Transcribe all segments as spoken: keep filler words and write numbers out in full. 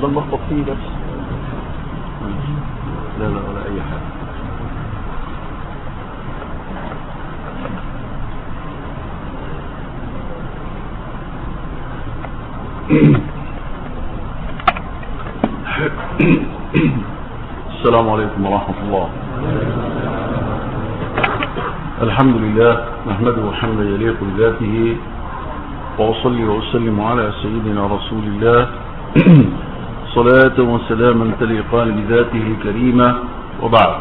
ده المخبط فيه بس. لا لا ولا اي حاجة. السلام عليكم ورحمة الله. الحمد لله نحمده حمدا يليق بذاته، وأصلي وأسلم على سيدنا رسول الله صلاة وسلاما تليقان بذاته كريمة. وبعد،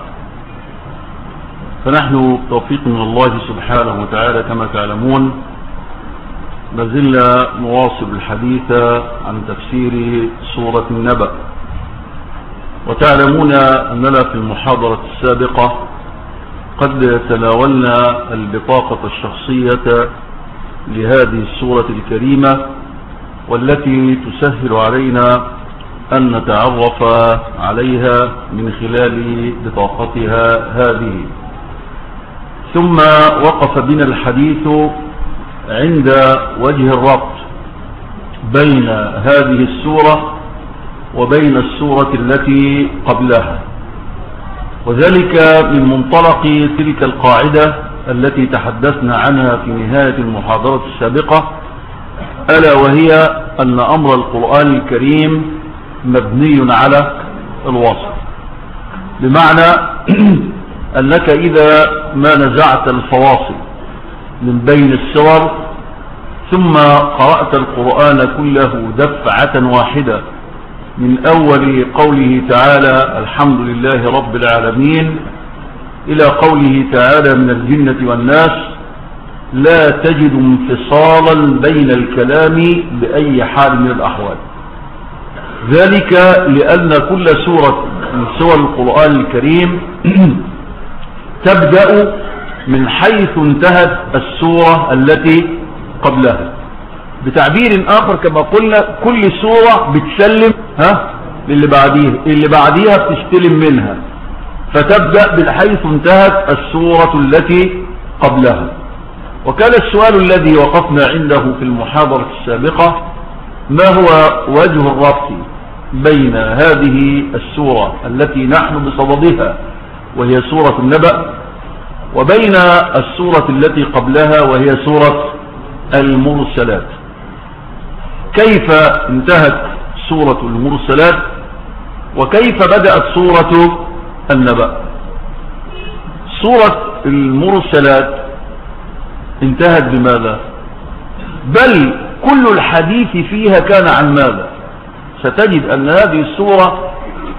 فنحن توفيق من الله سبحانه وتعالى كما تعلمون ما زلنا نواصل الحديث عن تفسير سورة النبأ. وتعلمون أننا في المحاضرة السابقة قد تناولنا البطاقة الشخصية لهذه السورة الكريمة، والتي تسهل علينا أن نتعرف عليها من خلال بطاقتها هذه. ثم وقف بنا الحديث عند وجه الربط بين هذه السورة وبين السورة التي قبلها، وذلك من منطلق تلك القاعدة التي تحدثنا عنها في نهاية المحاضرة السابقة، ألا وهي أن أمر القرآن الكريم مبني على الوصف، بمعنى أنك إذا ما نزعت الفواصل من بين السور ثم قرأت القرآن كله دفعة واحدة من أول قوله تعالى الحمد لله رب العالمين إلى قوله تعالى من الجنة والناس، لا تجد انفصالا بين الكلام بأي حال من الأحوال. ذلك لأن كل سورة من سور القرآن الكريم تبدأ من حيث انتهت السورة التي قبلها. بتعبير آخر كما قلنا كل سورة بتسلم ها اللي بعديها اللي بعديها بتستلم منها، فتبدأ بالحيث انتهت السورة التي قبلها. وكان السؤال الذي وقفنا عنده في المحاضرة السابقة ما هو وجه الربط بين هذه السورة التي نحن بصددها وهي سورة النبأ وبين السورة التي قبلها وهي سورة المرسلات. كيف انتهت سورة المرسلات وكيف بدأت سورة النبأ؟ سورة المرسلات انتهت بماذا؟ بل كل الحديث فيها كان عن ماذا؟ ستجد أن هذه السورة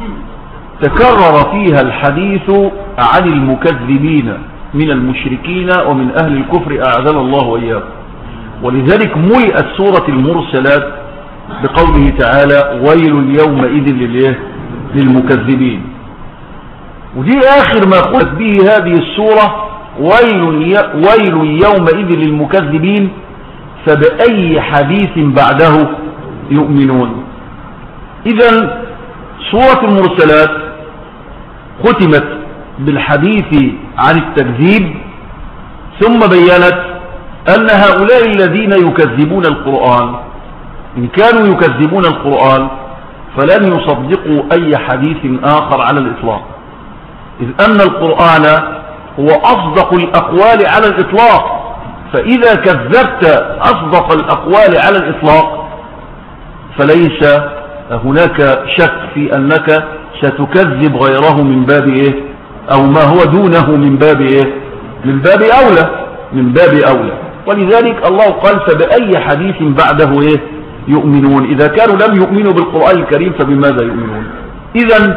تكرر فيها الحديث عن المكذبين من المشركين ومن أهل الكفر أعاذنا الله وإياكم. ولذلك ملئت سورة المرسلات بقوله تعالى ويل يومئذ للمكذبين. ودي آخر ما قلت به هذه السورة، ويل, ويل يومئذ للمكذبين، فبأي حديث بعده يؤمنون. إذن سورة المرسلات ختمت بالحديث عن التكذيب، ثم بيّنت أن هؤلاء الذين يكذبون القرآن إن كانوا يكذبون القرآن فلن يصدقوا أي حديث آخر على الإطلاق، إذ أن القرآن هو أصدق الأقوال على الإطلاق. فإذا كذبت أصدق الأقوال على الإطلاق فليس هناك شك في أنك ستكذب غيره من باب إيه، أو ما هو دونه من باب إيه، من باب أولى من باب أولى. ولذلك الله قال فبأي حديث بعده إيه يؤمنون. إذا كانوا لم يؤمنوا بالقرآن الكريم فبماذا يؤمنون؟ إذن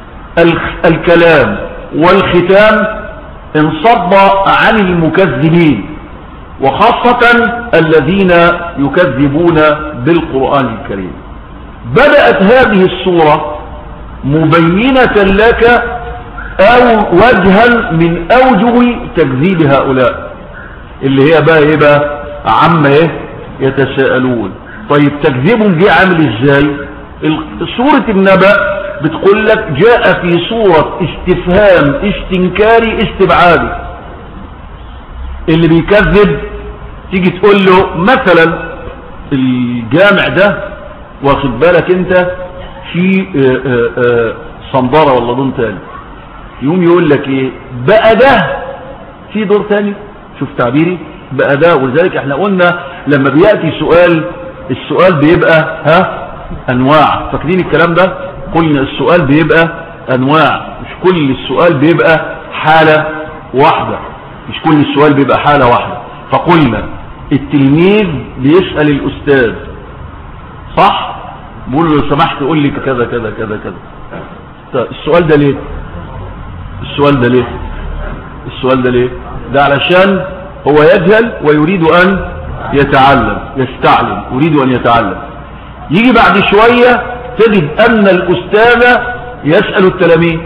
الكلام والختام انصب عن المكذبين، وخاصة الذين يكذبون بالقرآن الكريم. بدأت هذه السورة مبينة لك أو وجها من أوجه تكذيب هؤلاء اللي هي بقى ايه بقى عما ايه يتساءلون. طيب تكذيبهم دي عامل ازاي؟ سورة النبأ بتقول لك جاء في صورة استفهام استنكاري استبعادي. اللي بيكذب تيجي تقول له مثلا الجامع ده واخد بالك انت في صندرة ولا دون تاني، يقوم يقول لك ايه بقى ده في دور تاني. شوف تعبيري بقى ده. ولذلك احنا قلنا لما بيأتي سؤال، السؤال بيبقى ها انواع، فاكرين الكلام ده؟ قلنا السؤال بيبقى انواع، مش كل السؤال بيبقى حالة واحدة، مش كل السؤال بيبقى حالة واحدة. فقلنا التلميذ بيسأل الأستاذ صح، بيقول له لو سمحت قول لي كذا كذا كذا كذا. طيب السؤال ده ليه؟ السؤال ده ليه؟ السؤال ده ليه؟ ده علشان هو يجهل ويريد أن يتعلم، يستعلم، يريد أن يتعلم. يجي بعد شوية تجد أن الأستاذ يسأل التلاميذ.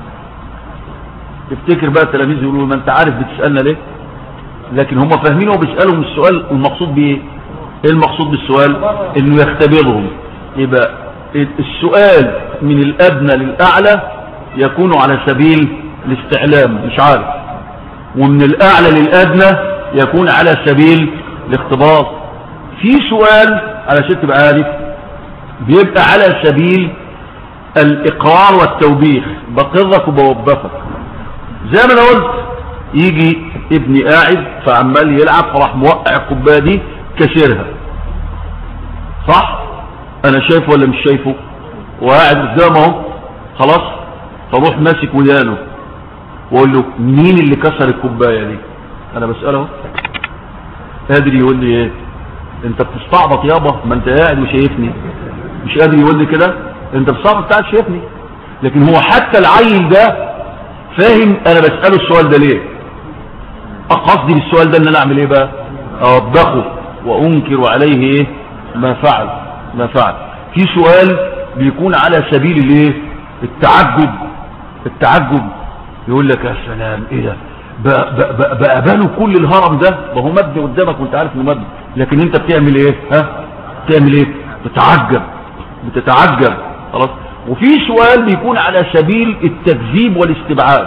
تفتكر بقى التلاميذ يقولوا ما أنت عارف بتسألنا ليه؟ لكن هم فاهمين هو بيسألهم السؤال المقصود بإيه؟ إيه المقصود بالسؤال؟ إنه يختبرهم. يبقى السؤال من الأدنى للأعلى يكون على سبيل الاستعلام، مش عارف، ومن الأعلى للأدنى يكون على سبيل الاختبار. في سؤال علشان تبقى عارف بيبقى على سبيل الإقرار والتوبيخ، بقرك وبوبخك. زي ما انا قلت، يجي ابني قاعد فعمال يلعب فراح موقع الكوبايه دي كسرها، صح؟ انا شايفه ولا مش شايفه؟ وقاعد قدامه خلاص، فروح ماسك ودانه واقول له مين اللي كسر الكوبايه دي؟ انا بساله، قادر يقول لي ايه؟ انت بتستعبط يابا، ما انت قاعد وشايفني. مش قادر يقول لي كده؟ انت بتستعبط قاعد شايفني. لكن هو حتى العيل ده فاهم انا بساله السؤال ده ليه. قصدي بالسؤال ده ان انا اعمل ايه بقى؟ اوبخه وانكر عليه ايه ما فعل ما فعل. في سؤال بيكون على سبيل الايه؟ التعجب. التعجب يقول لك يا سلام ايه ده، بقى باله كل الهرم ده، ما هو مبني قدامك وانت عارف انه مبني، لكن انت بتعمل ايه؟ ها بتعمل ايه؟ بتتعجب بتتعجب خلاص. وفي سؤال بيكون على سبيل التكذيب والاستبعاد.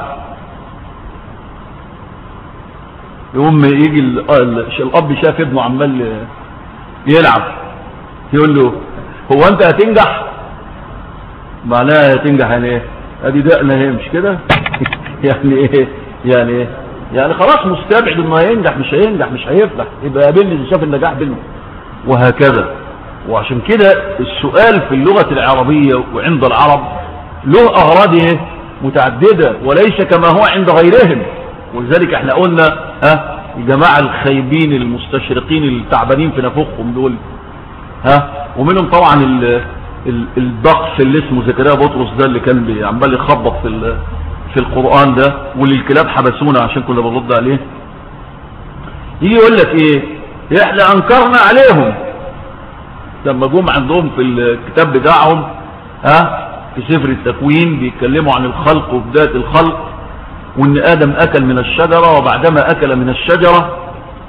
يقوم يجي الاب شاف ابنه عمال يلعب، يقول له هو انت هتنجح؟ معناها هتنجح يعني ايه؟ ادي دقنا اهي، مش كده؟ يعني ايه؟ يعني ايه؟ يعني خلاص مستبعد انه هينجح، مش هينجح، مش هيفلح، يبقى قابلني اذا شاف النجاح بينه، وهكذا. وعشان كده السؤال في اللغة العربية وعند العرب له اغراض ايه؟ متعددة، وليس كما هو عند غيرهم. ولذلك احنا قلنا ها الجماعة الخايبين المستشرقين التعبانين في نفوخهم دول، ها ومنهم طبعا ال ال الدقس اللي اسمه زكريا بطرس ده اللي كان عمال يخبط في في القرآن ده، واللي الكلاب حبسونا عشان كنا بنرد عليه. يجي يقول لك ايه؟ احنا انكرنا عليهم لما جم عندهم في الكتاب بتاعهم ها في سفر التكوين بيتكلموا عن الخلق وبداية الخلق، وان ادم اكل من الشجرة، وبعدما اكل من الشجرة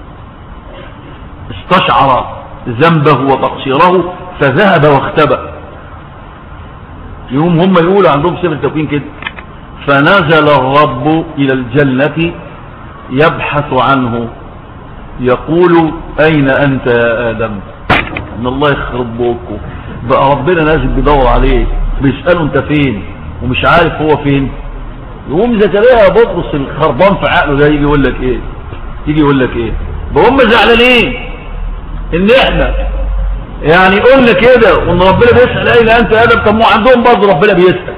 استشعر ذنبه وتقصيره فذهب واختبأ. يوم هم يقولوا عندهم سفر التكوين كده، فنزل الرب الى الجنة يبحث عنه يقول اين انت يا ادم؟ ان الله يخرب بوكه بقى، ربنا نازل بيدور عليه، بيسأله انت فين، ومش عارف هو فين. يقوم زكريا بطرس الخربان في عقله ده يجي يقول لك ايه؟ يجي يقول لك ايه؟ هم زعلانين ان احنا يعني قلنا كده وان ربنا بيسأل اين انت يا ادم، طب ما عندهم برضه ربنا بيسأل.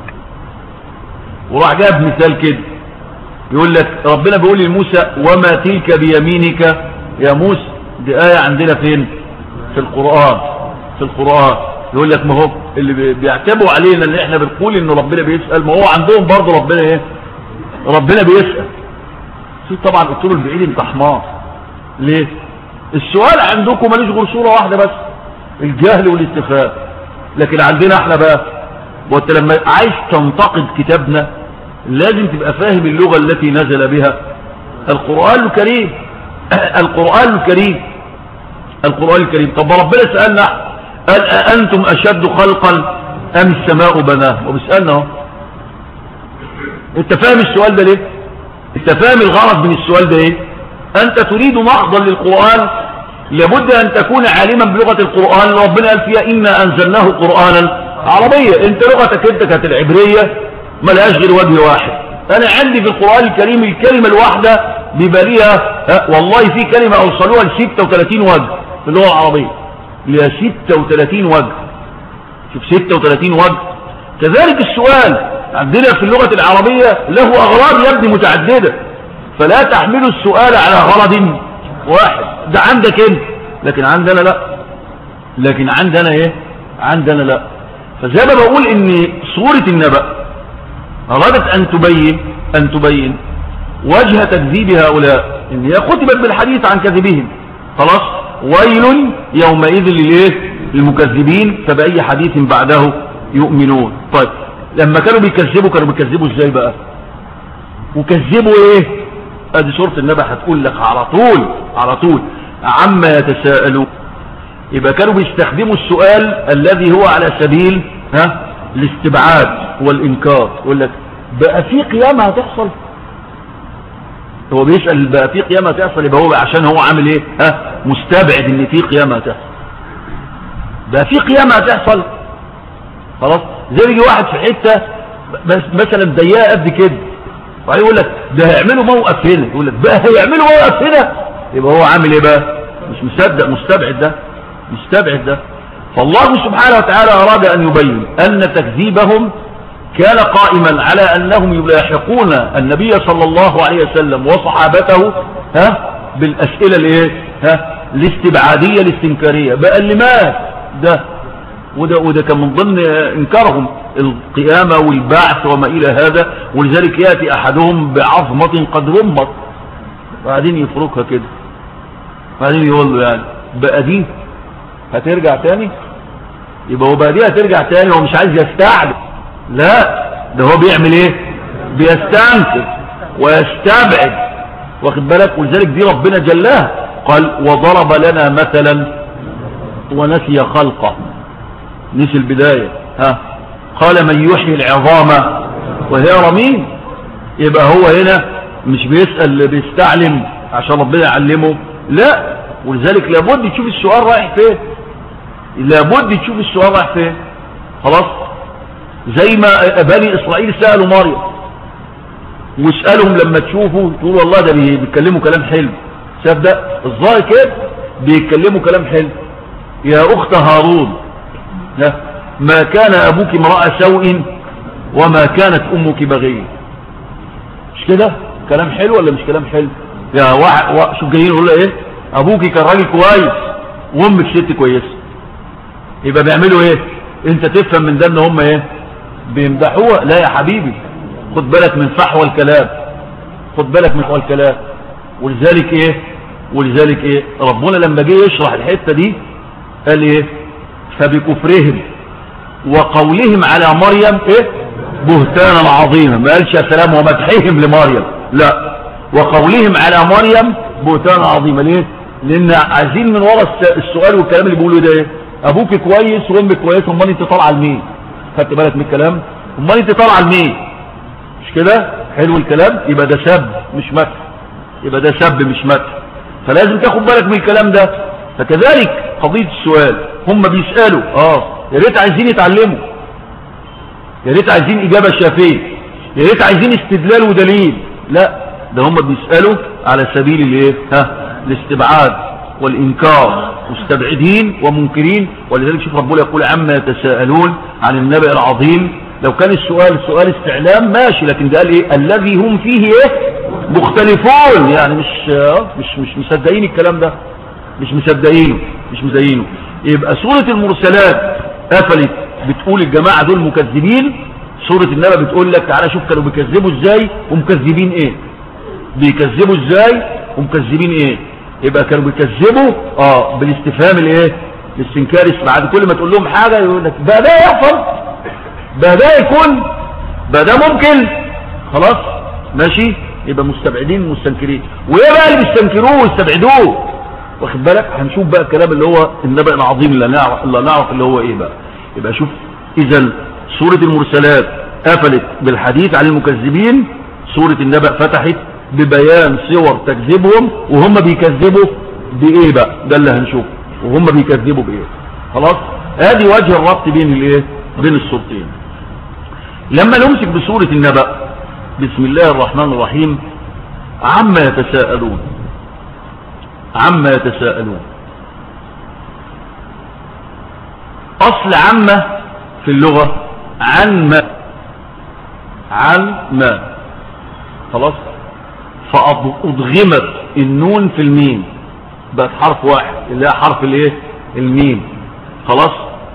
وراح جاب مثال كده يقول لك ربنا بيقول لموسى وما تلك بيمينك يا موسى، دي آية عندنا فين؟ في القرآن. في القرآن يقول لك ما هو اللي بيعتبوا علينا ان احنا بنقول ان ربنا بيسأل، ما هو عندهم برضه ربنا ايه؟ ربنا بيسأل. طبعا قلت له البعيد انت حمار. ليه؟ السؤال عندكم ماليش غير صورة واحدة بس، الجهل والاستفهام. لكن عندنا احنا بقى، وانت لما عايز تنتقد كتابنا لازم تبقى فاهم اللغة التي نزل بها القرآن الكريم. القرآن الكريم القرآن الكريم. طب ربنا سألنا قال أأنتم أشد خلقا أم السماء بناه؟ وبيسألنا اهو. انت فاهم السؤال ده ليه؟ انت فاهم الغرض من السؤال ده ايه؟ انت تريد نقضا للقرآن، لابد ان تكون عالما بلغة القرآن. ربنا قال فيها إنا أنزلناه قرآنا عربية. انت لغتك انت كانت العبرية ملهاش غير وجه واحد. انا عندي في القرآن الكريم الكلمة الواحدة بيبقى ليها والله في كلمة اوصلوها ل ستة وثلاثين وجه في اللغة العربية، ليها ستة وثلاثين وجه. شوف ستة وثلاثين وجه. كذلك السؤال عندنا في اللغة العربية له اغراض يبدو متعددة، فلا تحملوا السؤال على غرض واحد. ده عندك انت، لكن عندنا لا. لكن عندنا ايه؟ عندنا لا. فزي ما بقول ان سورة النبأ أرادت أن تبين أن تبين وجه تكذيب هؤلاء، إن هي ختمت بالحديث عن كذبهم. خلاص، ويل يومئذ للإيه؟ للمكذبين، فبأي حديث بعده يؤمنون. طيب لما كانوا بيكذبوا كانوا بيكذبوا إزاي بقى؟ وكذبوا إيه؟ أدي سورة النبأ هتقول لك على طول على طول عما يتساءلون. يبقى كانوا بيستخدموا السؤال الذي هو على سبيل ها الاستبعاد والإنكار. يقول لك بقى في قيامة هتحصل؟ هو بيسأل بقى في قيامة هتحصل، يبقى هو عشان هو عامل ايه؟ ها مستبعد ان في قيامة هتحصل. بقى في قيامة هتحصل خلاص. زي يجي واحد في حتة مثلا ضيقة قد كده وبعدين يقول لك ده هيعملوا موقف هنا، يقول لك بقى هيعملوا موقف هنا، يبقى هو عامل ايه بقى؟ مش مصدق، مستبعد ده مستبعد ده. فالله سبحانه وتعالى أراد أن يبين أن تكذيبهم كان قائما على أنهم يلاحقون النبي صلى الله عليه وسلم وصحابته ها بالأسئلة الايه ها الاستبعادية الاستنكارية. بقى اللي مات ده وده وده كان من ضمن انكارهم القيامة والبعث وما إلى هذا، ولذلك يأتي أحدهم بعظمة قد رمت بعدين يفركها كده، بعدين يقول له يعني بقى دي هترجع تاني؟ يبقى هو بقى دي هترجع تاني، هو مش عايز يستعجل، لا ده هو بيعمل ايه؟ بيستنكر ويستبعد، واخد بالك؟ ولذلك دي ربنا جلاها قال وضرب لنا مثلا ونسي خلقه. نسي البداية ها قال من يحيي العظام وهي رميم. يبقى هو هنا مش بيسأل بيستعلم عشان ربنا يعلمه، لا. ولذلك لابد تشوف السؤال رايح فين، لابد تشوف السؤال رايح فين. خلاص، زي ما بني إسرائيل سألوا مريم، واسألهم لما تشوفوا تقول والله ده بيتكلموا كلام حلو. صدق الظاهر كده بيتكلموا كلام حلو. يا أخت هارون ما كان أبوك امرأة سوء وما كانت أمك بغية. مش كده كلام حلو ولا مش كلام حلو؟ يا واحد شوف جايين يقول له ايه؟ أبوك كان راجل كويس وأمك ست كويسة. يبقى بيعملوا ايه؟ انت تفهم من ده ان هم ايه؟ بيمدحوها. لا يا حبيبي، خد بالك من فحوى الكلام، خد بالك من فحوى الكلام. ولذلك ايه ولذلك ايه ربنا لما جه يشرح الحته دي قال ايه؟ فبكفرهم وقولهم على مريم ايه؟ بهتانا عظيما. ما قالش يا سلام ومدحهم لمريم، لا، وقولهم على مريم بهتانا عظيما. ليه؟ لان عايزين من وراء السؤال والكلام اللي بيقولوا ده ايه؟ ابوك كويس وامك كويس، امال انت طالعه لمين؟ خدت بالك من الكلام؟ امال انت طالعه لمين؟ مش كده؟ حلو الكلام. يبقى ده سب مش مدح، يبقى ده سب مش مدح. فلازم تاخد بالك من الكلام ده. فكذلك قضيه السؤال، هم بيسالوا اه يا ريت عايزين يتعلموا، يا ريت عايزين اجابه شافيه، يا ريت عايزين استدلال ودليل. لا، ده هم بيسالوا على سبيل الايه؟ ها الاستبعاد والإنكار، مستبعدين ومنكرين. ولذلك شوف ربنا يقول عما يتساءلون عن النبأ العظيم. لو كان السؤال سؤال استعلام ماشي، لكن ده قال ايه؟ الذي هم فيه ايه؟ مختلفون. يعني مش مش مش مصدقين الكلام ده، مش مصدقينه مش مصدقينه. يبقى سورة المرسلات قفلت بتقول الجماعة دول مكذبين. سورة النبأ بتقول لك تعالى شوف كانوا بيكذبوا ازاي ومكذبين ايه، بيكذبوا ازاي ومكذبين ايه. يبقى كانوا بيكذبوا اه بالاستفهام الايه؟ الاستنكاري. بعد كل ما تقول لهم حاجه يقول لك بقى ده يحصل، بقى ده يكون، بقى ده ممكن. خلاص ماشي، يبقى مستبعدين مستنكرين. وايه بقى اللي بيستنكروه ويستبعدوه؟ واخد بالك؟ هنشوف بقى الكلام اللي هو النبأ العظيم اللي نعرف اللي نعرف اللي هو ايه بقى. يبقى شوف، اذا سوره المرسلات قفلت بالحديث عن المكذبين، سوره النبأ فتحت ببيان صور تكذبهم وهم بيكذبوا بايه بقى. ده اللي هنشوفه، وهم بيكذبوا بايه. خلاص، ادي وجه الربط بين الايه بين الصورتين. لما نمسك بسورة النبأ، بسم الله الرحمن الرحيم، عما يتساءلون. عما يتساءلون أصل عما في اللغة عن ما، عن ما، خلاص، فأضغمت النون في الميم بقت حرف واحد اللي هي حرف الايه الميم، خلاص،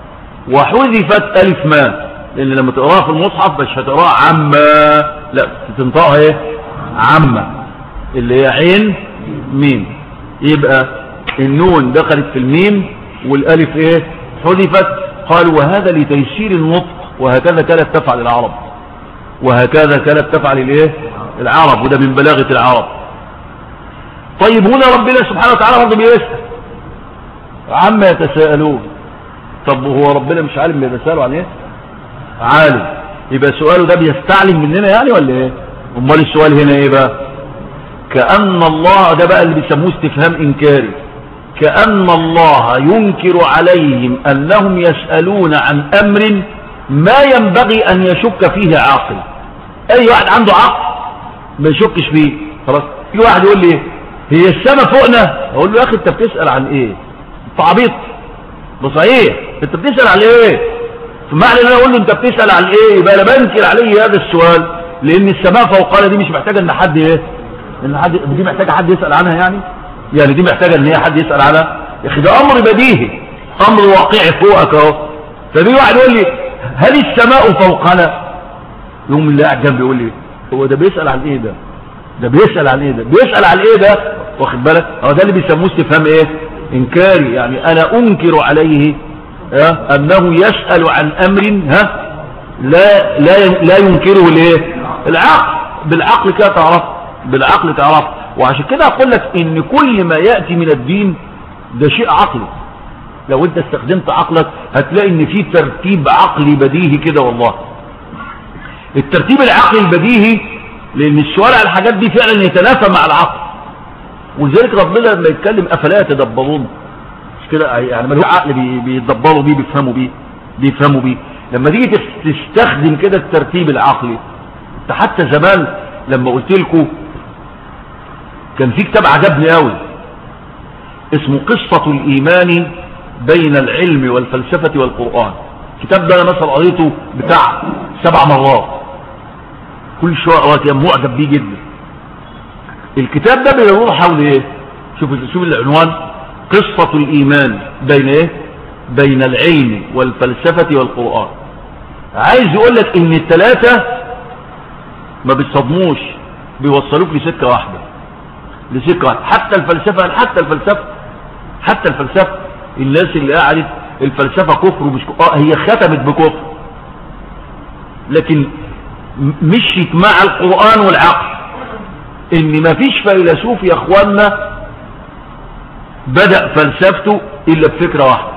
وحذفت ألف ما، لأن لما تقراها في المصحف مش هتقراها عما، لا تنطقها ايه عما اللي هي عين ميم، يبقى النون دخلت في الميم والألف ايه حذفت. قالوا وهذا لتيسير النطق، وهكذا كانت تفعل العرب، وهكذا كانت تفعل الايه العرب، وده من بلاغة العرب. طيب هنا ربنا سبحانه وتعالى برضه بيسأل عما يتساءلون. طب هو ربنا مش عالم بيتساءلوا عن ايه؟ عالم، يبقى سؤاله ده بيستعلم مننا يعني ولا ايه؟ امال السؤال هنا ايه بقى؟ كأن الله، ده بقى اللي بيسموه استفهام انكاري، كأن الله ينكر عليهم انهم يسألون عن امر ما ينبغي ان يشك فيه عاقل. اي واحد عنده عقل ما يشكش فيه، خلاص. في واحد يقول لي هي السماء فوقنا، اقول له يا اخي انت بتسأل عن ايه؟ انت عبيط، بصحيح انت بتسأل عن ايه؟ فمعنى ان انا اقول له انت بتسأل عن ايه يبقى انا بنكر عليه هذا السؤال، لان السماء فوقنا دي مش محتاجه ان حد ايه، ان حد دي محتاجه حد يسأل عنها يعني يعني دي محتاجه ان هي حد يسأل عنها يا اخي، ده امر بديهي، امر واقعي فوقك اهو. فبيجي واحد يقول لي هل السماء فوقنا؟ يوم اللي قاعد جنبي يقول لي هو ده بيسأل عن ايه ده؟ ده بيسأل عن ايه ده؟ بيسأل عن ايه ده؟ واخد بالك؟ هو ده اللي بيسموه استفهام ايه؟ انكاري، يعني انا انكر عليه ها انه يسأل عن امر ها لا لا لا ينكره الايه؟ العقل. بالعقل كده تعرف، بالعقل تعرف. وعشان كده اقول لك ان كل ما يأتي من الدين ده شيء عقلي، لو انت استخدمت عقلك هتلاقي ان في ترتيب عقلي بديهي كده. والله الترتيب العقلي البديهي، لان السؤال على الحاجات دي فعلا يتنافى مع العقل، ولذلك ربنا لما يتكلم افلا يتدبرون، مش كده يعني ما له عقل بيتدبروا بيه، بيفهموا بيه بيفهموا بيه لما تيجي تستخدم كده الترتيب العقلي. انت حتى زمان لما قلت لكم كان في كتاب عجبني قوي اسمه قصة الإيمان بين العلم والفلسفة والقرآن. الكتاب ده انا مثلا قريته بتاع سبع مرات، كل شويه قرأت معجب بيه جدا. الكتاب ده بيدور حول ايه؟ شوف شوف العنوان، قصة الإيمان بين ايه؟ بين العلم والفلسفة والقرآن. عايز يقول لك ان الثلاثة ما بيتصدموش، بيوصلوك لسكة واحدة، لسكة واحدة. حتى الفلسفة، حتى الفلسفة حتى الفلسفة الناس اللي قاعدت الفلسفة كفر ومش كفر، هي ختمت بكفر، لكن مشيت مع القرآن والعقل. ان ما فيش فيلسوف يا اخوانا بدأ فلسفته الا بفكرة واحدة،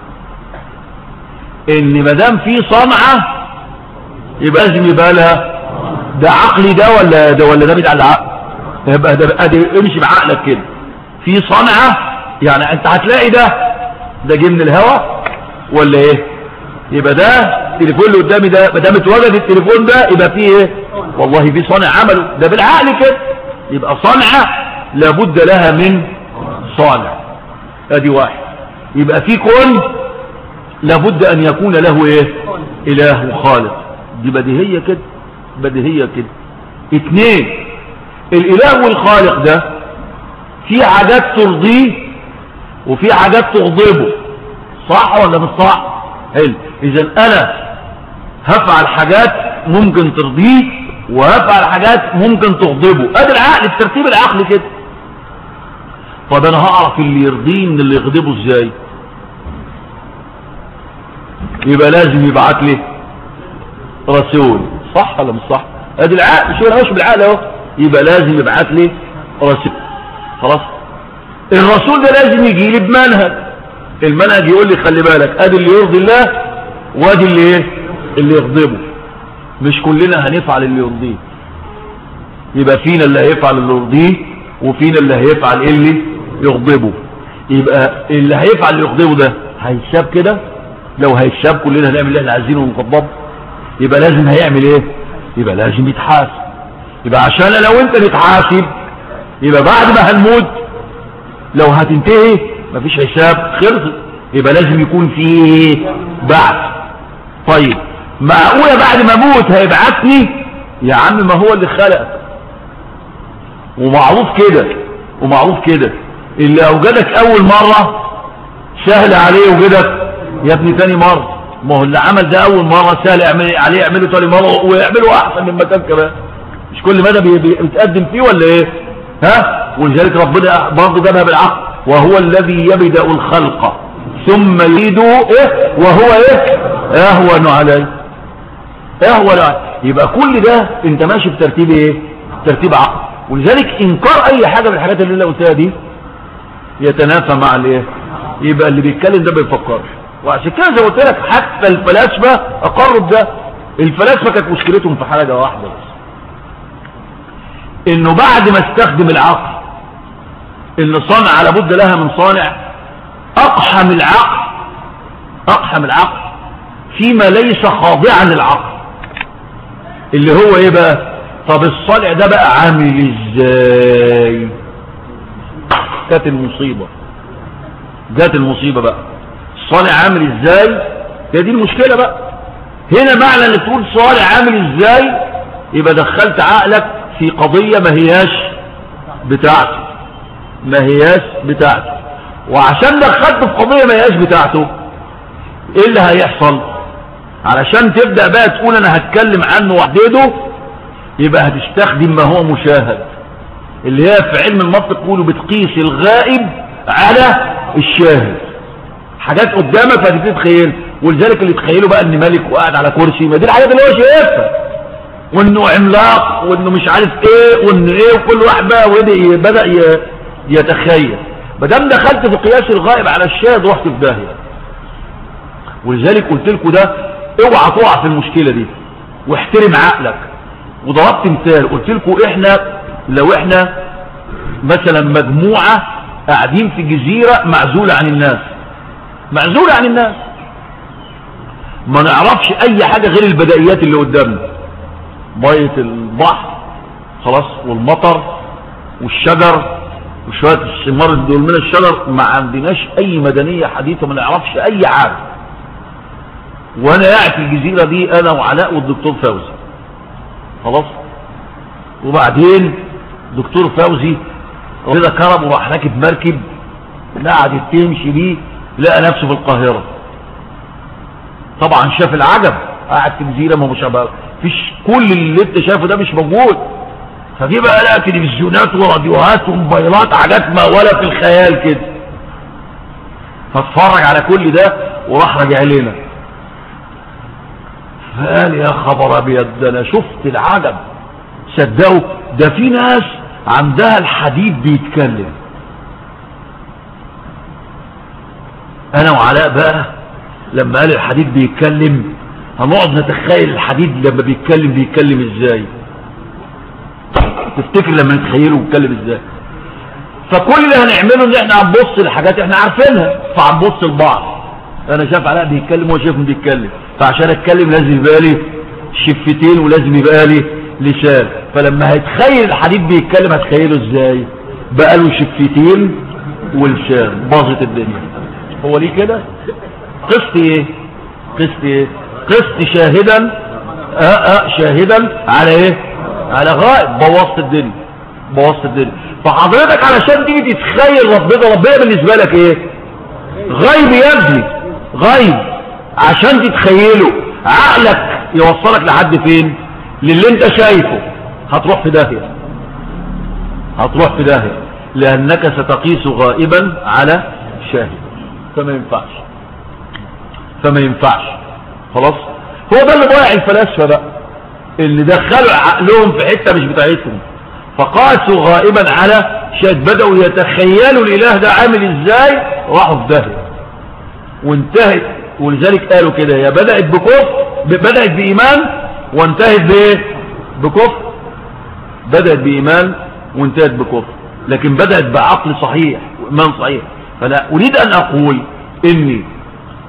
ان ما دام في صنعة يبقى لازم يبقى لها ده عقلي ده ولا ده ولا ده بتاع العقل، يبقى ده امشي بعقلك كده. في صنعة يعني انت هتلاقي ده ده جه من الهوا ولا ايه؟ يبقى ده التليفون اللي قدامي ده ما دام اتوجد التليفون ده يبقى فيه ايه؟ والله في صانع عمله، ده بالعقل كده. يبقى صنعة لابد لها من صانع، ادي واحد. يبقى في كون لابد ان يكون له ايه؟ اله وخالق، دي بديهية كده، بديهية كده. اتنين، الاله والخالق ده في حاجات ترضيه وفي حاجات تغضبه، صح ولا مش صح؟ حلو. اذا انا هفعل حاجات ممكن ترضيه وهفعل حاجات ممكن تغضبه، ادي العقل، الترتيب العقلي كده. طب انا هعرف اللي يرضيه من اللي يغضبه ازاي؟ يبقى لازم يبعت لي رسول، صح ولا مش صح؟ ادي العقل، شو انا ماشي بالعقل اهو. يبقى لازم يبعت لي رسول، خلاص. الرسول ده لازم يجي لي بمنهج، المنهج يقول لي خلي بالك ادي اللي يرضي الله وادي اللي ايه؟ اللي يغضبه. مش كلنا هنفعل اللي يرضيه، يبقى فينا اللي هيفعل اللي يرضيه وفينا اللي هيفعل اللي يغضبه. يبقى اللي هيفعل اللي يغضبه ده هيساب كده لو هيتشاب كلنا هنعمل اللي احنا عايزينه ونكبب، يبقى لازم هيعمل ايه؟ يبقى لازم يتحاسب. يبقى عشان لو انت نتحاسب يبقى بعد ما هنموت لو هتنتهي مفيش حساب، خلصت. يبقى لازم يكون فيه بعث. طيب معقولة بعد ما اموت هيبعثني؟ يا عم ما هو اللي خلقك، ومعروف كده ومعروف كده اللي اوجدك اول مرة سهل عليه وجدك يا ابني تاني مرة. ما هو اللي عمل ده اول مرة سهل عليه يعمله تاني مرة ويعمله احسن من مكان كمان. مش كل مدى بيتقدم فيه ولا ايه؟ ها؟ ولذلك ربنا برضه جابها بالعقل، وهو الذي يبدأ الخلق ثم يعيده ايه وهو ايه اهون عليه اهون عليه. يبقى كل ده انت ماشي بترتيب ايه؟ ترتيب عقل. ولذلك انكار اي حاجة من الحاجات اللي انا قلتها دي يتنافى مع الايه؟ يبقى اللي بيتكلم ده بيفكرش. وعشان كده زي ما قلت لك حتى الفلاسفه اقروا بده. الفلاسفه كانت مشكلتهم في حاجه واحده بس، انه بعد ما استخدم العقل ان صنع لابد لها من صانع، اقحم العقل اقحم العقل فيما ليس خاضعا للعقل، اللي هو ايه بقى؟ طب الصانع ده بقى عامل ازاي؟ جت المصيبه جت المصيبه بقى. الصانع عامل ازاي؟ هي دي المشكله بقى. هنا معنى ان تقول صانع عامل ازاي يبقى دخلت عقلك في قضيه ما هياش بتاعته ما هياش بتاعته وعشان دخلت في قضيه ما هياش بتاعته ايه اللي هيحصل؟ علشان تبدا بقى تقول انا هتكلم عنه واحدده، يبقى هتستخدم ما هو مشاهد، اللي هي في علم المنطق يقولوا بتقيس الغائب على الشاهد. حاجات قدامك فهتبتدي تتخيل. ولذلك اللي تخيله بقى ان ملك وقاعد على كرسي، ما دي الحاجات اللي هو شايفها، وانه عملاق وانه مش عارف ايه وانه ايه، وكل واحد بقى بدا يتخيل. ما دام دخلت في قياس الغائب على الشاهد رحت في داهيه. ولذلك قلت لكم ده اوعى تقع في المشكله دي واحترم عقلك. وضربت مثال قلت لكم احنا لو احنا مثلا مجموعه قاعدين في جزيره معزوله عن الناس معزوله عن الناس ما نعرفش اي حاجه غير البدائيات اللي قدامنا، ميه البحر خلاص والمطر والشجر وشويه الثمار دول من الشجر، ما عندناش اي مدنيه حديثه، ما نعرفش اي حاجه. وانا قاعد في الجزيره دي انا وعلاء والدكتور فوزي خلاص. وبعدين دكتور فوزي رضا كرم وراح راكب مركب قعدت تمشي بيه لقى نفسه في القاهره. طبعا شاف العجب، قاعد في جزيره ما مش فيش كل اللي انت شايفه ده مش موجود. فجي بقى لقى تلفزيونات وراديوهات وموبايلات، حاجات ما ولا في الخيال كده. فاتفرج على كل ده وراح راجع لنا فقال يا خبر ابيض ده انا شفت العجب. صدقوا ده في ناس عندها الحديد بيتكلم. انا وعلاء بقى لما قال الحديد بيتكلم هنقعد نتخيل الحديد لما بيتكلم بيتكلم ازاي. تفتكر لما نتخيله بيتكلم ازاي؟ فكل اللي هنعمله ان احنا هنبص لحاجات احنا عارفينها فهنبص لبعض. انا شايف علاء بيتكلم وهو شايفه بيتكلم، فعشان اتكلم لازم يبقى لي شفتين ولازم يبقى لي لسان. فلما هيتخيل الحديد بيتكلم هتخيله ازاي؟ بقى له شفتين ولسان، باظت الدنيا. هو ليه كده؟ قست ايه قست ايه قست شاهدا اه اه شاهدا على ايه؟ على غائب. بوظت الدنيا بوظت الدنيا. فحضرتك علشان تيجي تتخيل ربنا ربنا بالنسبه لك ايه؟ غيب يا ابني، غيب. عشان تتخيله عقلك يوصلك لحد فين؟ للي انت شايفه. هتروح في داهيه هتروح في داهيه لانك ستقيس غائبا على شاهد. فما ينفعش فما ينفعش خلاص. هو ده اللي ضيع الفلاسفه بقى، اللي دخلوا عقلهم في حته مش بتاعتهم، فقاسوا غائبا على شاهد. بدأوا يتخيلوا الاله ده عامل ازاي، راحوا في داهيه وانتهت. ولذلك قالوا كده يا بدأت بكفر، بدأت بإيمان وانتهت بايه؟ بكفر. بدأت بإيمان وانتهت بكفر، لكن بدأت بعقل صحيح وإيمان صحيح. فلا أريد أن أقول إني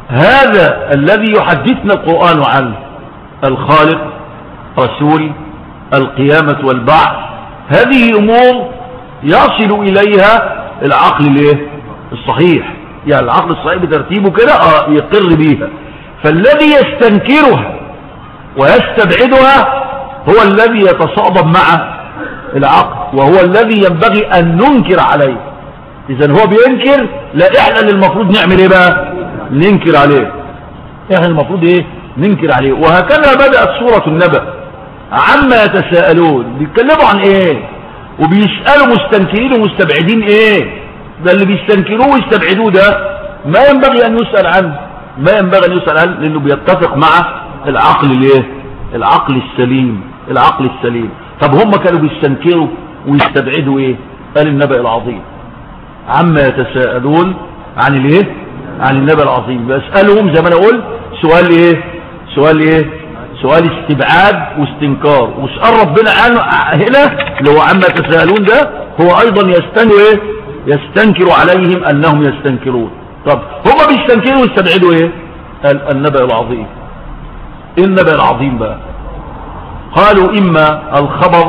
هذا الذي يحدثنا القرآن عنه، الخالق، رسول، القيامة والبعث، هذه أمور يصل إليها العقل الايه الصحيح، يعني العقل الصحيح بترتيبه كده اه يقر بيها. فالذي يستنكرها ويستبعدها هو الذي يتصادم مع العقل، وهو الذي ينبغي أن ننكر عليه. إذن هو بينكر، لا إحنا اللي المفروض نعمل إيه بقى؟ ننكر عليه. إحنا المفروض إيه؟ ننكر عليه. وهكذا بدأت سورة النبأ عما يتساءلون، بيتكلموا عن إيه؟ وبيسألوا مستنكرين ومستبعدين إيه؟ ده اللي بيستنكروه ويستبعدوه ده ما ينبغي أن يسأل عنه، ما ينبغي أن يسأل عنه، لأنه بيتفق مع العقل الإيه؟ العقل السليم، العقل السليم. طب هم كانوا بيستنكروا ويستبعدوا إيه؟ قال النبأ العظيم عما يتساءلون عن الايه عن النبأ العظيم. بسألهم زي ما انا قلت سؤال ايه سؤال ايه سؤال استبعاد واستنكار. وسؤال ربنا عنه هنا اللي هو عما يتساءلون ده هو ايضا يستنكر ايه يستنكر عليهم انهم يستنكرون. طب هم بيستنكروا ويستبعدوا ايه؟ النبأ العظيم. ايه النبأ العظيم بقى؟ قالوا اما الخبر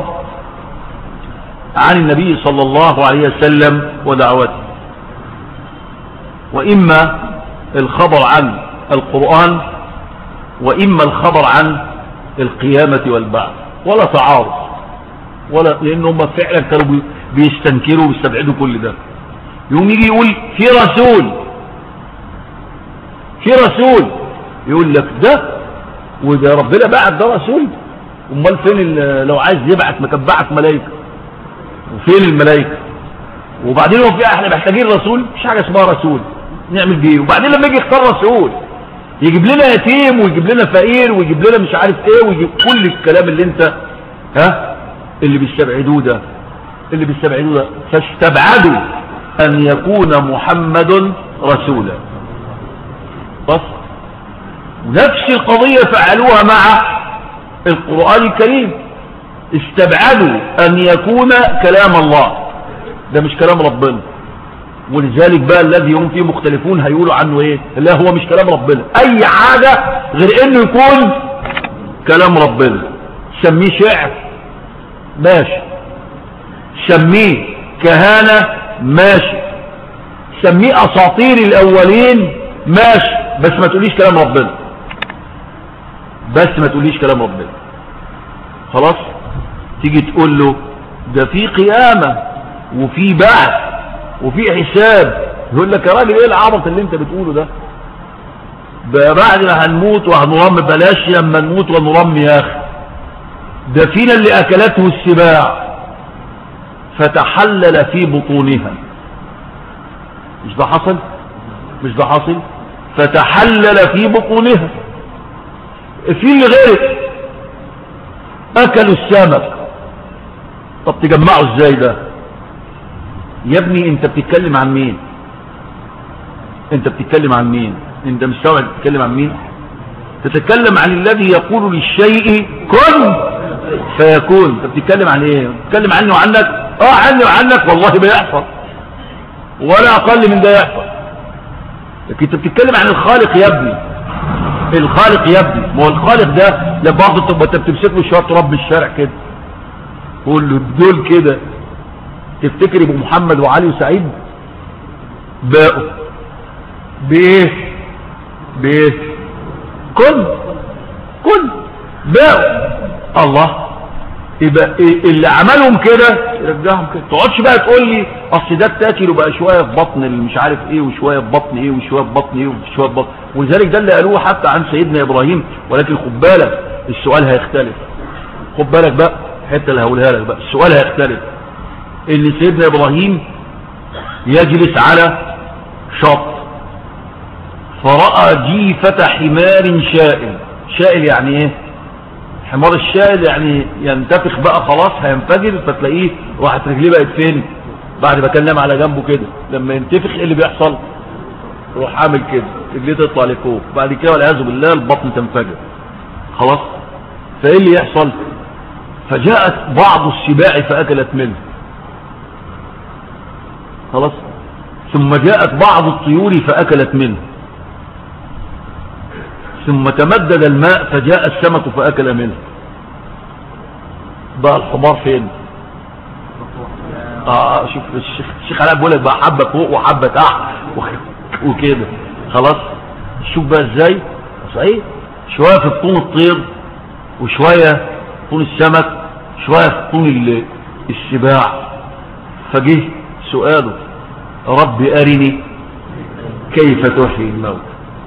عن النبي صلى الله عليه وسلم ودعوته، وإما الخبر عن القرآن، وإما الخبر عن القيامة والبعث. ولا تعارض، ولا لأنهم فعلا كانوا بيستنكروا ويستبعدوا كل ده. يوم يجي يقول في رسول في رسول يقول لك ده وده ربنا بعت ده رسول. امال فين لو عايز يبعت ما كان بعت ملائكه؟ وفين الملائكه؟ وبعدين هو في احنا محتاجين رسول؟ مش حاجه اسمها رسول نعمل بيه. وبعدين لما يجي يختار رسول يجيب لنا يتيم ويجيب لنا فقير ويجيب لنا مش عارف ايه ويجيب كل الكلام اللي انت ها اللي بيستبعدوه ده اللي بيستبعدوه ده فاستبعدوا ان يكون محمد رسولا. بس نفس القضيه فعلوها مع القرآن الكريم. استبعدوا ان يكون كلام الله، ده مش كلام ربنا. ولذلك بقى الذي هم فيه مختلفون هيقولوا عنه ايه؟ لا هو مش كلام ربنا، اي حاجة غير انه يكون كلام ربنا. سميه شعر ماشي، سميه كهانة ماشي، سميه اساطير الاولين ماشي، بس ما تقوليش كلام ربنا، بس ما تقوليش كلام ربنا. خلاص؟ تيجي تقول له ده في قيامة وفي بعث وفي حساب، يقول لك يا راجل ايه العبط اللي انت بتقوله ده؟ بعد ما هنموت وهنرمي، بلاش لما نموت ونرمي يا اخي. ده فينا اللي اكلته السباع فتحلل في بطونها. مش ده حصل؟ مش ده حصل؟ فتحلل في بطونها. في اللي غيرك اكلوا السمك. طب تجمعوا ازاي ده يا ابني؟ انت بتتكلم عن مين؟ انت بتتكلم عن مين؟ انت مستوعب بتتكلم عن مين؟ تتكلم عن الذي يقول للشيء كن فيكون. انت بتتكلم عن ايه؟ بتتكلم عنه وعنك؟ اه عني وعنك والله بيحصل ولا اقل من ده يحصل. لكن انت بتتكلم عن الخالق يا ابني. الخالق يا ابني، ما هو الخالق ده لبعض انت بتمسك له شويه تراب بالشارع كده قول له دول كده، تفتكر ابو محمد وعلي وسعيد باقوا بايه؟ بايه؟ كن كن باقوا. الله يبقى إيه اللي عملهم كده يرجعهم كده. تقعدش بقى تقول لي اصل ده بتاكل وبقى شويه في بطن اللي مش عارف ايه وشويه في بطن ايه وشويه في بطن ايه وشويه في بطن. ولذلك ده اللي قالوه حتى عن سيدنا ابراهيم. ولكن خد بالك السؤال هيختلف. خد بالك بقى الحته اللي هقولها لك بقى، السؤال هيختلف. ان سيدنا ابراهيم يجلس على شط فرأى جيفة حمار شائل. شائل يعني ايه؟ حمار الشائل يعني ينتفخ بقى خلاص هينفجر، فتلاقيه راحت رجليه بقت فين؟ بعد ما كان نام على جنبه كده لما ينتفخ ايه اللي بيحصل؟ يروح عامل كده رجليه تطلع لفوق، بعد كده والعياذ بالله البطن تنفجر. خلاص؟ فايه اللي يحصل؟ فجاءت بعض السباع فاكلت منه. خلاص؟ ثم جاءت بعض الطيور فاكلت منه. ثم تمدد الماء فجاء السمك فأكل منه. بقى الحمار فين؟ اه شوف الشيخ الشيخ علاء بيقول لك بقى حبه فوق وحبه تحت وكده خلاص. شوف بقى ازاي صحيح، شويه في بطون الطير وشويه في بطون السمك شويه في بطون السباع. فجه سؤاله رب ارني كيف تحيي الموت.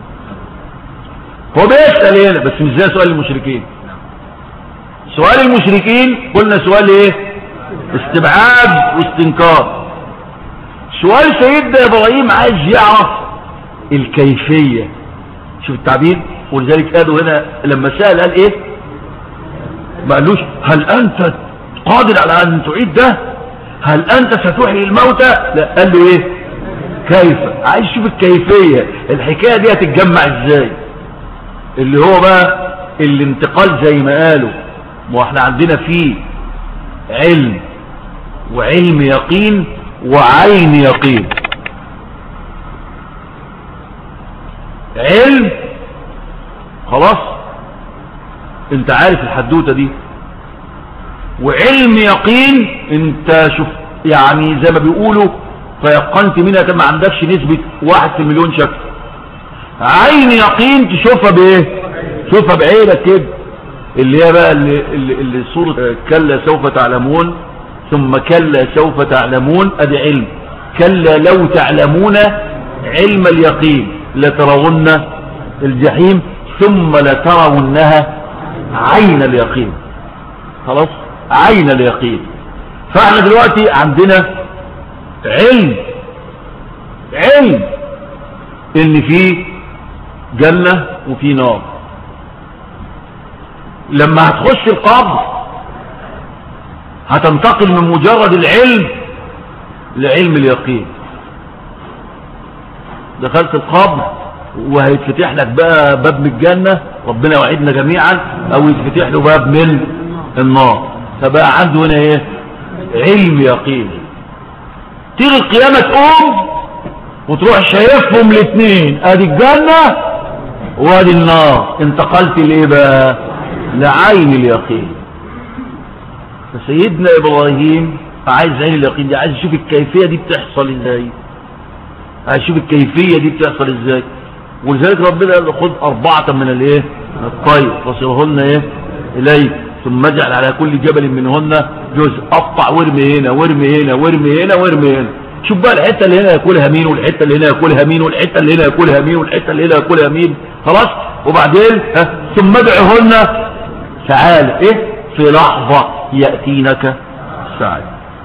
هو بيسأل هنا بس مش زي سؤال المشركين. سؤال المشركين قلنا سؤال ايه؟ استبعاد واستنكار. سؤال سيدنا ابراهيم عايز يعرف الكيفية. شوف التعبير. ولذلك قالوا هنا لما سأل قال ايه؟ ما قالوش هل انت قادر على ان تعيد ده؟ هل انت ستحيي الموتى؟ لا، قال له ايه؟ كيف. عايز يشوف الكيفية، الحكاية دي هتتجمع ازاي، اللي هو بقى الانتقال زي ما قالوا. ما احنا عندنا فيه علم وعلم يقين وعين يقين. علم خلاص انت عارف الحدوتة دي، وعلم يقين انت شوف يعني زي ما بيقولوا فيقنت منها ما عندكش نسبة واحد في المليون شك. عين يقين تشوفها بايه؟ تشوفها بعينك كده، اللي هي بقى اللي, اللي, اللي صورة كلا سوف تعلمون ثم كلا سوف تعلمون. ادي علم. كلا لو تعلمون علم اليقين لترون الجحيم ثم لترونها عين اليقين. خلاص عين اليقين. فاحنا دلوقتي عندنا علم علم ان في جنة وفي نار. لما هتخش القبر هتنتقل من مجرد العلم لعلم اليقين. دخلت القبر وهيتفتح لك بقى باب من الجنة، ربنا يوعدنا جميعا، او يتفتح له باب من النار. فبقى عنده هنا ايه؟ علم يقين. تيجي القيامة تقوم وتروح شايفهم الاثنين، ادي الجنة وادي النار. انتقلت لايه بقى؟ لعين اليقين. فسيدنا ابراهيم عايز عين اليقين دي، عايز يشوف الكيفية دي بتحصل ازاي، عايز يشوف الكيفية دي بتحصل ازاي. ولذلك ربنا قال له خذ اربعة من الايه؟ من الطير فصرهن ايه؟ اليك ثم اجعل على كل جبل منهن جزء. اقطع وارمي هنا وارمي هنا وارمي هنا وارمي هنا. شوف بقى الحته اللي هنا ياكلها مين، والحته اللي هنا ياكلها مين، والحته اللي هنا ياكلها مين، والحته اللي هنا ياكلها مين. خلاص. وبعدين ها ثم ادعهن تعال ايه؟ في لحظه ياتينك سعي.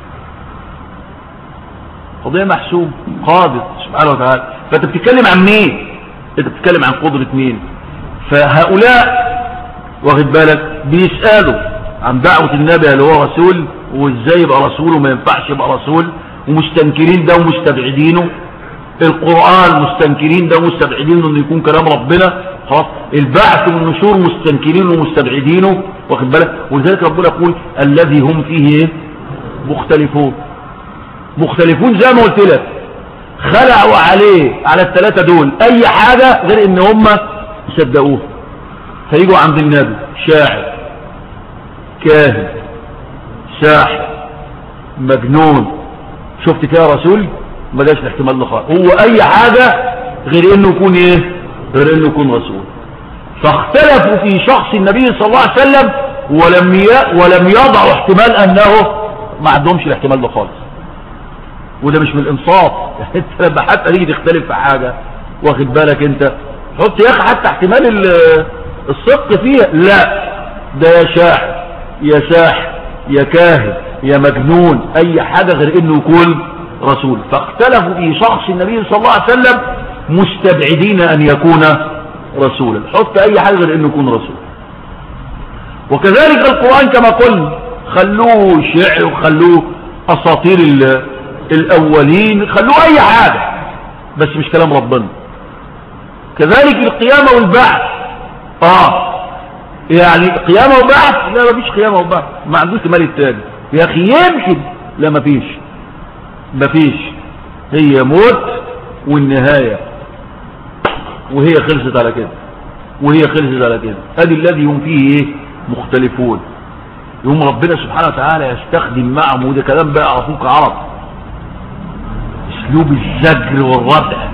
قضيه محسوب قادر سبحانه وتعالى. فانت بتتكلم عن مين؟ انت بتتكلم عن قدره مين؟ فهؤلاء واخد بالك بيسالوا عن دعوه النبي اللي هو رسول، وازاي يبقى رسول وما ينفعش يبقى رسول، ومستنكرين ده ومستبعدينه. القرآن مستنكرين ده ومستبعدينه انه يكون كلام ربنا. خلاص. البعث والنشور مستنكرين ومستبعدينه واخد بالك. ولذلك ربنا يقول الذي هم فيه مختلفون. مختلفون زي ما قلت لك، خلعوا عليه على الثلاثة دول اي حاجة غير ان هم يصدقوه. فيجوا عند النبي شاعر كاهن ساحر مجنون، شفت كده رسول؟ ما جاش الاحتمال ده خالص. هو اي حاجة غير انه يكون ايه؟ غير انه يكون رسول. فاختلفوا في شخص النبي صلى الله عليه وسلم ولم ي... ولم يضعوا احتمال انه ما عندهمش الاحتمال ده خالص. وده مش من الانصاف. انت لما حتى تيجي تختلف في حاجة واخد بالك انت حط يا اخي حتى احتمال الصدق فيها. لا، ده يا شاعر يا ساحر يا كاهن يا مجنون، اي حاجة غير انه يكون رسول. فاختلفوا في شخص النبي صلى الله عليه وسلم مستبعدين ان يكون رسولا. حط اي حاجة غير انه يكون رسول. وكذلك القرآن كما قلنا خلوه شعر وخلوه اساطير الاولين، خلوه اي حاجة بس مش كلام ربنا. كذلك القيامة والبعث. اه يعني قيامة وبعث؟ لا مفيش قيامة وبعث، ما عندوش مال التاني يا اخي. يمكن لا مفيش مفيش هي موت والنهاية وهي خلصت على كده. وهي خلصت على كده. ادي الذي هم فيه ايه مختلفون. يوم ربنا سبحانه وتعالى يستخدم معهم، وده كلام بقى عرفوك عرب، اسلوب الزجر والردع.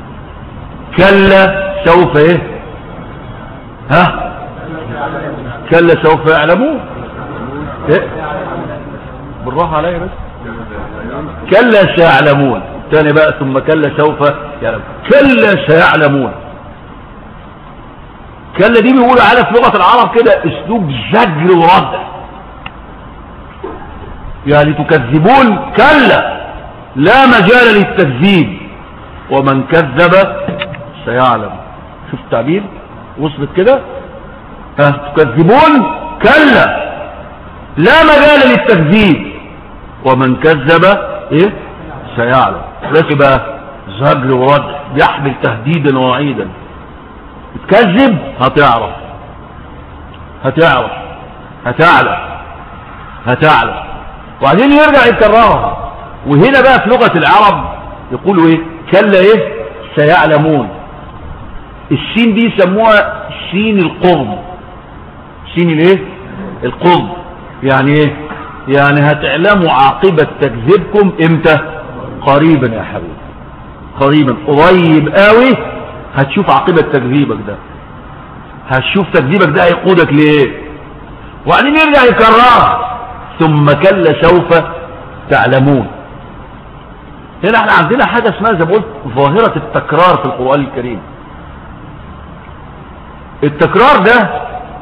كلا سوف ايه ها كلا سوف يعلمون. إيه؟ بالراحة عليا بس. كلا سيعلمون تاني بقى، ثم كلا سوف يعلمون. كلا سيعلمون. كلا دي بيقولوا على في لغة العرب كده اسلوب زجر وردع، يعني تكذبون كلا لا مجال للتكذيب، ومن كذب سيعلم. شوف التعبير وصلت كده. ها تكذبون كلا لا مجال للتكذيب، ومن كذب ايه سيعلم. لكن بقى زجر وردع يحمل تهديدا ووعيدا. تكذب هتعرف هتعرف هتعلم هتعلم وبعدين يرجع يكررها. وهنا بقى في لغة العرب يقولوا ايه كلا ايه سيعلمون. السين دي يسموها سين القرب. سين الايه القرب، يعني ايه يعني هتعلموا عاقبة تكذيبكم امتى؟ قريبا يا حبيبي، قريبا قريب قوي هتشوف عاقبة تكذيبك ده، هتشوف تكذيبك ده هيقودك ليه. وبعدين يرجع يكررها ثم كلا سوف تعلمون. هنا احنا عندنا حاجة اسمها زي ما قلت ظاهرة التكرار في القرآن الكريم. التكرار ده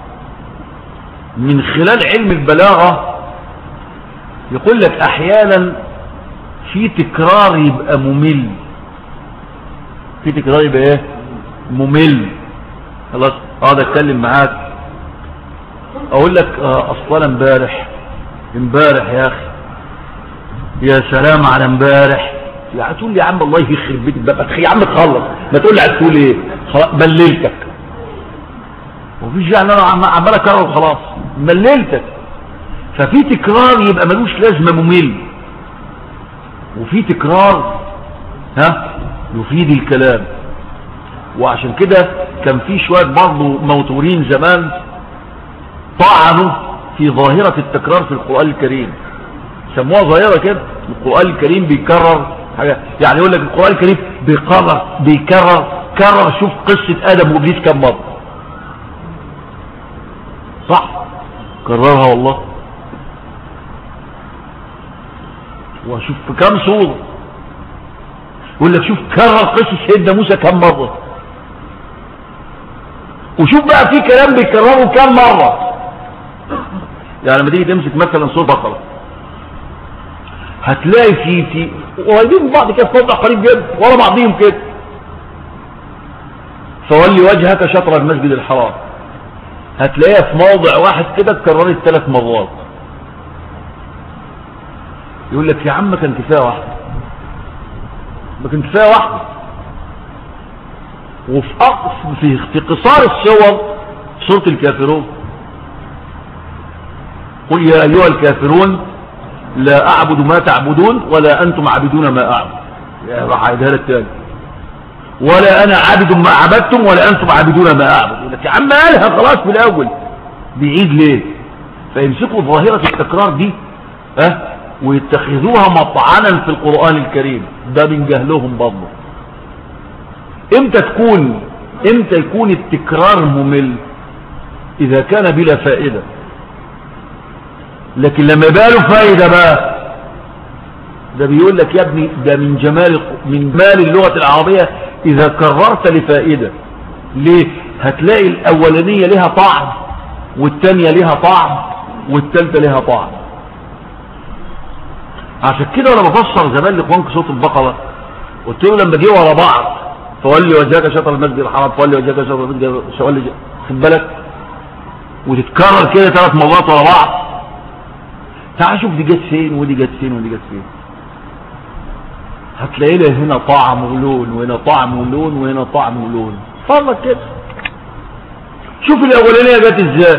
من خلال علم البلاغة يقول لك احيانا في تكرار يبقى ممل، في تكرار يبقى ايه ممل. خلاص اقعد اتكلم معاك اقول لك اه اصلا امبارح امبارح يا اخي يا سلام على امبارح، يعني تقول لي يا عم الله يخرب بيتك بقى يا عم تخلص، ما تقول لي عايز تقول ايه بللتك. ومفيش يعني انا عمال اكرر وخلاص مللتك. ففي تكرار يبقى ملوش لازمه ممل، وفي تكرار ها يفيد الكلام. وعشان كده كان في شويه برضه موتورين زمان طعنوا في ظاهره التكرار في القران الكريم، سموها ظاهره كده. القران الكريم بيكرر حاجه، يعني يقول لك القران الكريم بيكرر بيكرر كرر. شوف قصه ادم وابليس كم مره، صح كررها والله. وشوف في كم صورة يقول لك شوف كرر قصة سيدنا موسى كم مرة. وشوف بقى في كلام بيكرره كم مرة. يعني لما تيجي تمسك مثلا سورة بقرة هتلاقي في في قريبين من بعض كده في موضع قريب جدا ورا بعضهم كده. فولي وجهك شطر المسجد الحرام هتلاقيها في موضع واحد كده اتكررت ثلاث مرات. يقول لك يا عم كان كفايه واحده، ما كان كفايه واحده. وفي في في قصار الصور سوره الكافرون قل يا ايها الكافرون لا اعبد ما تعبدون ولا انتم عابدون ما اعبد. يا راح اعيدها لك تاني، ولا انا عابد ما عبدتم ولا انتم عابدون ما اعبد. يقول لك يا عم قالها خلاص في الاول، بيعيد ليه؟ فيمسكوا ظاهره التكرار دي ها أه؟ ويتخذوها مطعنا في القرآن الكريم. ده من جهلهم برضه. امتى تكون امتى يكون التكرار ممل؟ اذا كان بلا فائدة. لكن لما يبقى له فائدة بقى ده بيقول لك يا ابني ده من جمال من جمال اللغة العربية اذا كررت لفائدة. ليه؟ هتلاقي الاولانية لها طعم والتانية لها طعم والتالتة لها طعم. عشان كده وانا بفسر زمان لاخوانك صوت البقره قلت له لما جه ورا بعض فولي وجهك شطر المسجد الحرام فولي وجهك شطر المسجد شوالي خد بالك وتتكرر كده ثلاث مرات ورا بعض. تعال شوف دي جت فين ودي جت فين ودي جت فين. هتلاقي لها هنا طعم ولون وهنا طعم ولون وهنا طعم ولون. فرق كده شوف الاولانيه جت ازاي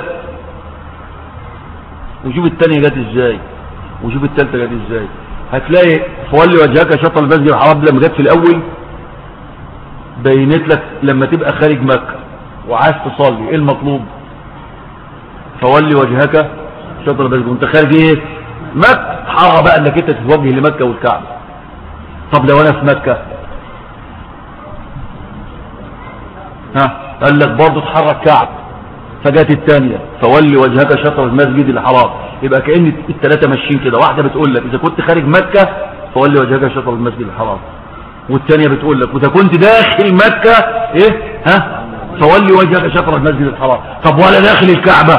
وشوف الثانيه جت ازاي وشوف الثالثه جت ازاي. هتلاقي فولي وجهك شطر المسجد الحرام لما جت في الاول بينت لك لما تبقى خارج مكه وعايز تصلي، ايه المطلوب؟ فولي وجهك شطر المسجد. وانت خارج ايه؟ مكة. حرة بقى انك انت تتوجه لمكة والكعبة. طب لو انا في مكة ها، قال لك برضه اتحرك كعب، فجات الثانيه فولي وجهك شطر المسجد الحرام. يبقى كأن الثلاثه ماشيين كده، واحده بتقول لك اذا كنت خارج مكة فولي وجهك شطر المسجد الحرام، والثانيه بتقول لك واذا كنت داخل مكة ايه ها فولي وجهك شطر المسجد الحرام. طب ولا داخل الكعبة؟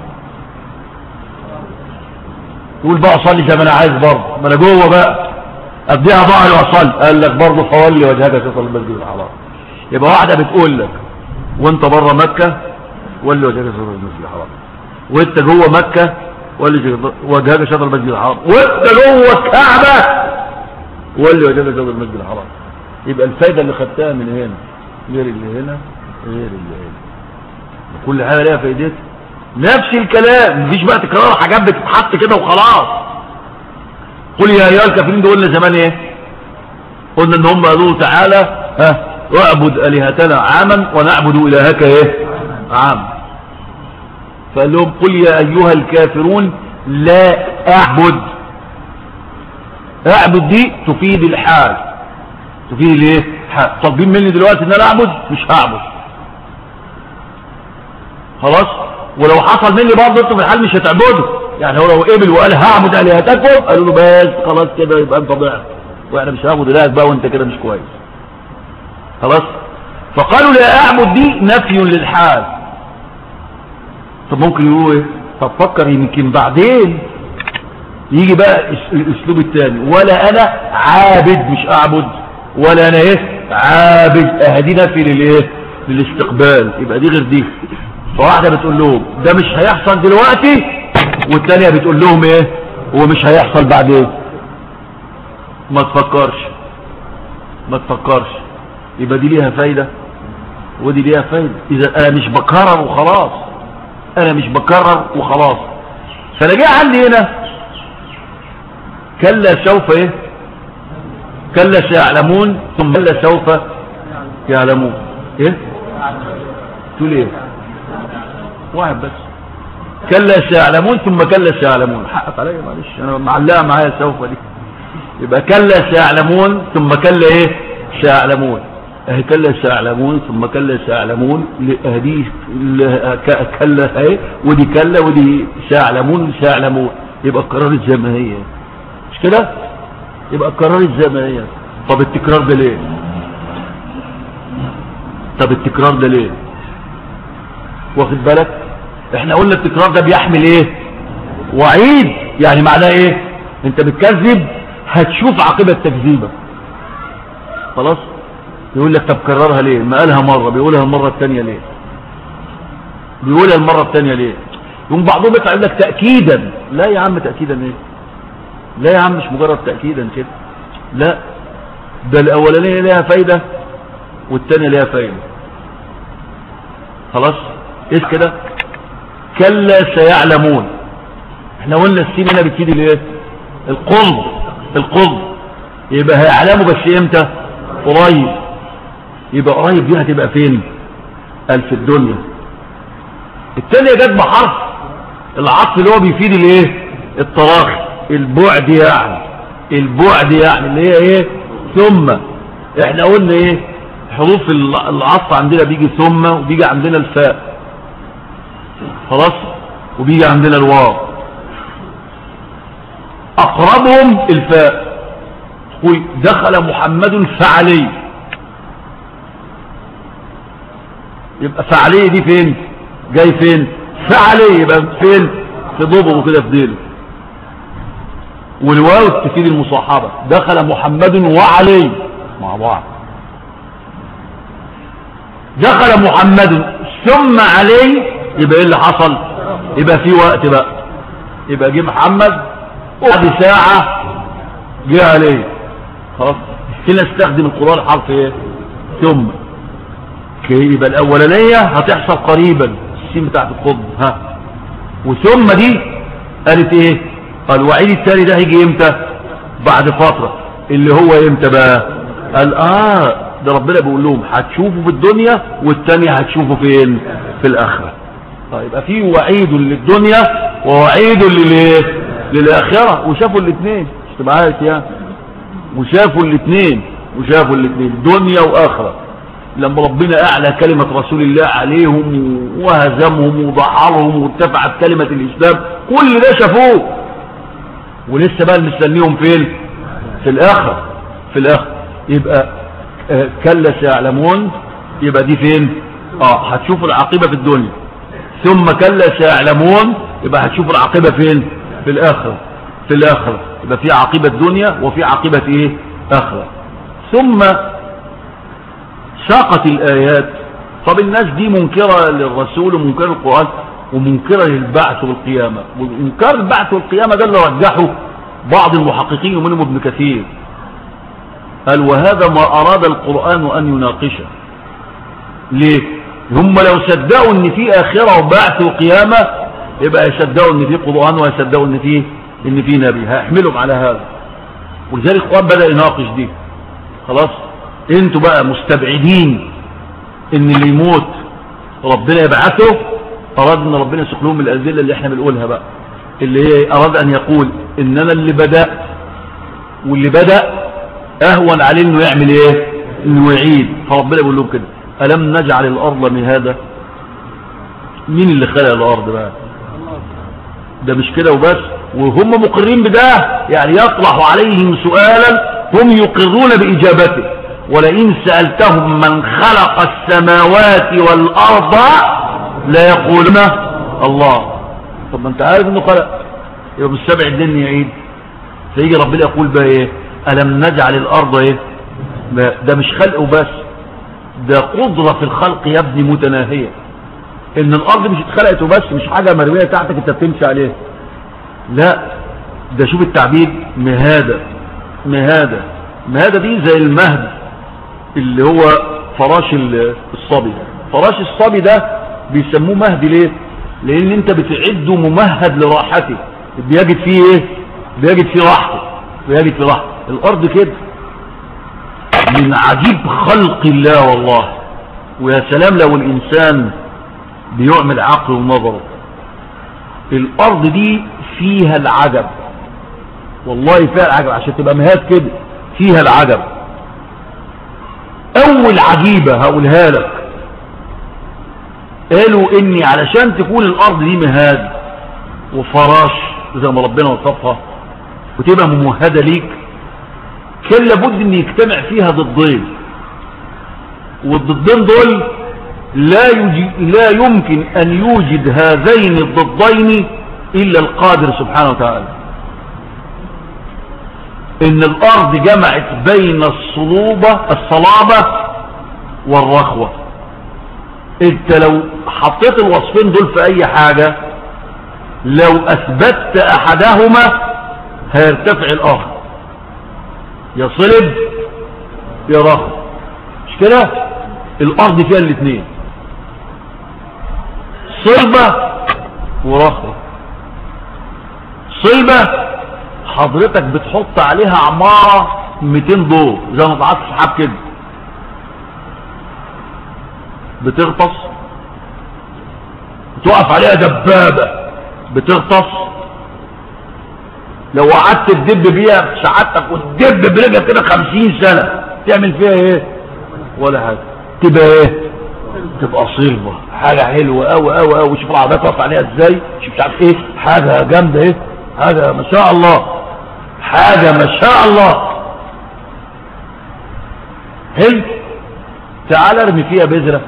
تقول بقى اصلي زي ما انا عايز برضه، ما انا جوه بقى اديها ظهري واصلي. قال لك برضه فولي وجهك شطر المسجد الحرام. يبقى واحده بتقول لك وانت بره مكة ولي وجهك شطر المسجد الحرام، وانت جوه مكة ولي وجهك شطر المسجد الحرام، وانت جوه الكعبة ولي وجهك شطر المسجد الحرام. يبقى الفايدة اللي خدتها من هنا غير اللي هنا غير اللي هنا، كل حاجة ليها فايدتها. نفس الكلام، مفيش بقى تكرار حاجات بتتحط كده وخلاص. قل يا ايها الكافرين دول قلنا زمان ايه؟ قلنا ان هم قالوا تعالى ها واعبد الهتنا عاما ونعبد الهك ايه عام. فقال لهم قل يا ايها الكافرون لا اعبد. اعبد دي تفيد الحال، تفيد الايه حال. طالبين مني دلوقتي ان انا اعبد، مش هعبد خلاص. ولو حصل مني برضه انتوا في الحال مش هتعبدوا. يعني هو لو قبل وقال هعبد الهتكم قالوا له بس خلاص كده يبقى انت ضعت، واحنا مش هعبد الهك بقى وانت كده مش كويس خلاص. فقالوا لا اعبد دي نفي للحال. طب ممكن يقولوا ايه؟ طب فكر يمكن بعدين يجي بقى الاسلوب الثاني، ولا انا عابد مش اعبد، ولا انا ايه عابد. اهدي نفي للايه للاستقبال، يبقى دي غير دي. فواحده بتقول لهم ده مش هيحصل دلوقتي، والثانيه بتقول لهم ايه هو مش هيحصل بعدين. ما تفكرش ما تفكرش. يبقى دي ليها فايدة ودي ليها فايدة. اذا انا مش بكرر وخلاص، انا مش بكرر وخلاص. فانا جاي عندي هنا كلا سوف ايه كلا سيعلمون ثم كلا سوف يعلمون. ايه تقول ايه؟ واحد بس. كلا سيعلمون ثم كلا سيعلمون. حقك عليا معلش، انا معلقه معايا سوف دي. يبقى كلا سيعلمون ثم كلا ايه سيعلمون. اهي كلا سيعلمون ثم كلا سيعلمون. اهدي كلا اهي، ودي كلا ودي سيعلمون سيعلمون. يبقى القرار زي ما هي، مش كده؟ يبقى القرار زي ما هي. طب التكرار ده ليه؟ طب التكرار ده ليه؟ واخد بالك؟ احنا قلنا التكرار ده بيحمل ايه؟ وعيد. يعني معناه ايه؟ انت بتكذب هتشوف عاقبة تكذيبك خلاص. يقول لك طب كررها ليه؟ ما قالها مرة بيقولها المرة الثانية ليه؟ بيقولها المرة الثانية ليه؟ يقوم بعضهم يطلع يقول لك تأكيدا. لا يا عم تأكيدا ايه؟ لا يا عم مش مجرد تأكيدا كده، لا ده الاولانية ليها فايدة والثانية ليها فايدة خلاص. ايه كده؟ كلا سيعلمون. احنا قلنا السين هنا بتفيد الايه؟ القرب القرب. يبقى هيعلموا بس امتى؟ قريب. يبقى قريب دي هتبقى فين؟ قال في الدنيا. التانية جت بحرف العطف اللي هو بيفيد الايه؟ التراخي، البعد يعني البعد يعني اللي هي ايه؟ ثم. احنا قلنا ايه؟ حروف العطف عندنا بيجي ثم، وبيجي عندنا الفاء خلاص، وبيجي عندنا الواو. اقربهم الفاء. قل دخل محمد فعلي. يبقى فعلي دي فين؟ جاي فين؟ فعلي. يبقى فين؟ في ضبطه كده في ديله. والواو تفيد المصاحبه. دخل محمد وعلي مع بعض. دخل محمد ثم علي. يبقى ايه اللي حصل؟ يبقى في وقت بقى. يبقى جه محمد وبعد ساعة جه عليه خلاص. هنا استخدم القرآن حرف ايه؟ ثم. يبقى الاولانية هتحصل قريبا، السين بتاعت الخطب ها. وثم دي قالت ايه؟ قال وعيد التاني ده هيجي امتى؟ بعد فترة. اللي هو امتى بقى؟ قال اه ده ربنا بيقول لهم هتشوفوا في الدنيا والتانية هتشوفوا فين؟ في الاخرة. طيب يبقى في وعيد للدنيا ووعيد للايه؟ للاخرة، وشافوا الاثنين مش تبقى عارف يعني، وشافوا الاثنين وشافوا الاثنين دنيا واخرة. لما ربنا اعلى كلمة رسول الله عليهم وهزمهم وضحرهم وارتفعت كلمة الاسلام، كل ده شافوه، ولسه بقى مستنيهم فين؟ في الاخرة. في الاخرة يبقى آه كلا سيعلمون، يبقى دي فين؟ اه هتشوف العاقبة في الدنيا، ثم كلا سيعلمون يبقى هتشوف العاقبة فين؟ في الاخرة. في الاخرة يبقى في عاقبة دنيا وفي عاقبة ايه؟ اخرة. ثم ساقت الايات. طب الناس دي منكرة للرسول ومنكرة للقرآن ومنكرة للبعث والقيامة، ومنكر البعث والقيامة ده اللي رجحه بعض المحققين ومنهم ابن كثير، قال وهذا ما اراد القرآن ان يناقشه. ليه؟ هم لو صدقوا ان في اخرة وبعث وقيامة يبقى يصدقوا ان في قرآن ويصدقوا ان في ان في نبي، هيحملهم على هذا. ولذلك القرآن بدأ يناقش دي. خلاص انتوا بقى مستبعدين ان اللي يموت ربنا يبعثه. اراد ان ربنا يسوق لهم الادله اللي احنا بنقولها بقى، اللي هي اراد ان يقول ان انا اللي بدأ، واللي بدأ اهون عليه انه يعمل ايه؟ انه يعيد. فربنا بيقول لهم كده الم نجعل الارض مهادا. مين اللي خلق الارض بقى؟ ده مش كده وبس، وهم مقرين بده، يعني يطرح عليهم سؤالا هم يقرون باجابته. ولئن سألتهم من خلق السماوات والارض لا يقولون الله. طب ما انت عارف انه خلق، يبقى بالسبع الدين يعيد. فيجي ربنا يقول بقى ايه؟ الم نجعل الارض ايه؟ ده مش خلق وبس، ده قدرة في الخلق يا ابني متناهية. ان الارض مش اتخلقت وبس، مش حاجة مرمية تحتك انت بتمشي عليها، لا ده شوف التعبير مهادة. مهادة مهادة دي زي المهد اللي هو فراش الصبي. فراش الصبي ده بيسموه مهد ليه؟ لان انت بتعده ممهد لراحته، بيجد فيه ايه؟ بيجد فيه راحته، بيجد فيه راحته. الارض كده من عجيب خلق الله والله. ويا سلام لو الانسان بيعمل عقله ونظره. الارض دي فيها العجب والله، فيها العجب عشان تبقى مهاد كده، فيها العجب. اول عجيبة هقولها لك، قالوا اني علشان تكون الارض دي مهاد وفراش زي ما ربنا وصفها وتبقى ممهدة ليك، كان لابد ان يجتمع فيها ضدين، والضدين دول لا, لا يمكن ان يوجد هذين الضدين الا القادر سبحانه وتعالى. ان الارض جمعت بين الصلوبة الصلابة والرخوة. انت لو حطيت الوصفين دول في اي حاجة، لو اثبتت احدهما هيرتفع الاخر، يا صلب يا رخو. مش كده؟ الارض فيها الاثنين، صلبة ورخوة. صلبة حضرتك بتحط عليها عمارة مئتين دور زي ما طلعت سحاب كده، بتغطس، بتقف عليها دبابة بتغطس. لو قعدت تدب بيها في سعادتك وتدب برجلك كده خمسين سنة تعمل فيها ايه؟ ولا حاجة. تبقى ايه؟ تبقى صلبة، حاجة حلوة اوي اوي اوي. شوف العربية تقف عليها ازاي، شوف مش عارف ايه، حاجة جامدة ايه، حاجة ما شاء الله، حاجة ما شاء الله. حلو. تعال ارمي فيها بذرة،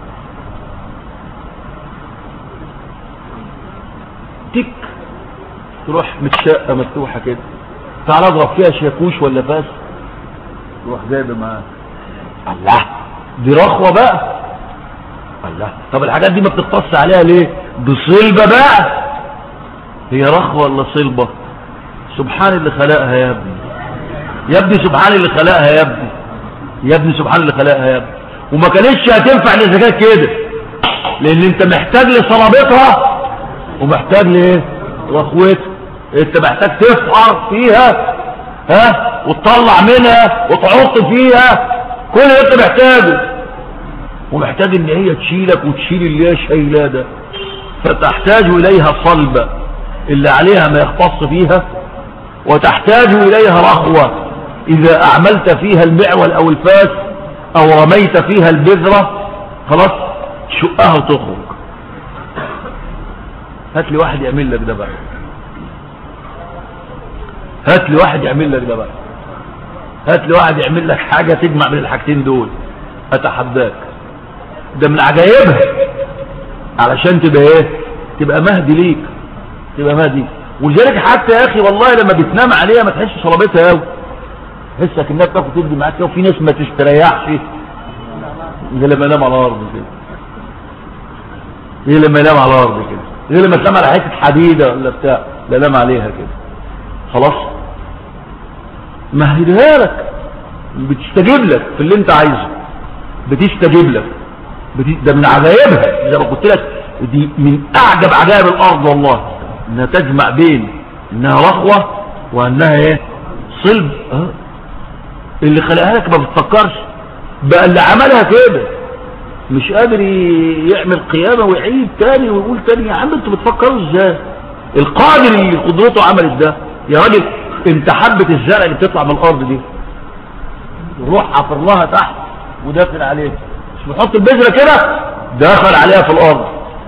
تك تروح متشقة مفتوحة كده. تعال اضرب فيها شاكوش ولا فاس، تروح جايبه معاه. الله، دي رخوة بقى. الله، طب الحاجات دي ما بتقتص عليها ليه؟ بصلبة بقى. هي رخوة ولا صلبة؟ سبحان اللي خلقها يا ابني، يا ابني سبحان اللي خلقها يا ابني، يا ابني سبحان اللي خلقها يا ابني. وما كانتش هتنفع اذا كانت كده، لان انت محتاج لصلابتها ومحتاج لايه؟ رخوتها. انت محتاج تفحر فيها ها وتطلع منها وتحط فيها كل اللي انت محتاجه، ومحتاج ان هي تشيلك وتشيل اللي هي شايلاه ده، فتحتاج اليها صلبة اللي عليها ما يختص فيها، وتحتاج اليها رخوة اذا اعملت فيها المعول او الفاس او رميت فيها البذرة خلاص تشقها وتخرج. هات لي واحد يعمل لك ده بقى، هات لي واحد يعمل لك ده بقى، هات لي واحد يعمل لك حاجة تجمع بين الحاجتين دول، اتحداك. ده من عجائبها علشان تبقى ايه؟ تبقى مهدي ليك، تبقى مهدي. ولذلك حتى يا اخي والله لما بتنام عليها ما تحسش صلابتها قوي، تحسك انها بتاخد تدي معاك كده، وفي ناس ما تستريحش غير لما ينام على الارض كده، غير لما ينام على الارض كده، غير لما تنام على حته حديده ولا بتاع، لا نام عليها كده خلاص. مهدها لك، بتستجيب لك في اللي انت عايزه، بتستجيب لك. ده من عجائبها زي ما قلت لك، دي من اعجب عجائب الارض والله، انها تجمع بين انها رخوة وانها ايه؟ صلب. اه اللي خلقها لك ما بتفكرش بقى، اللي عملها كده مش قادر يعمل قيامة ويعيد تاني ويقول تاني. يا عم انتوا بتفكروا ازاي؟ القادر اللي قدرته عملت ده يا راجل، انت حبة الزرع اللي بتطلع من الارض دي روح حفر لها تحت وداخل عليها، مش بتحط البذرة كده داخل عليها في الارض.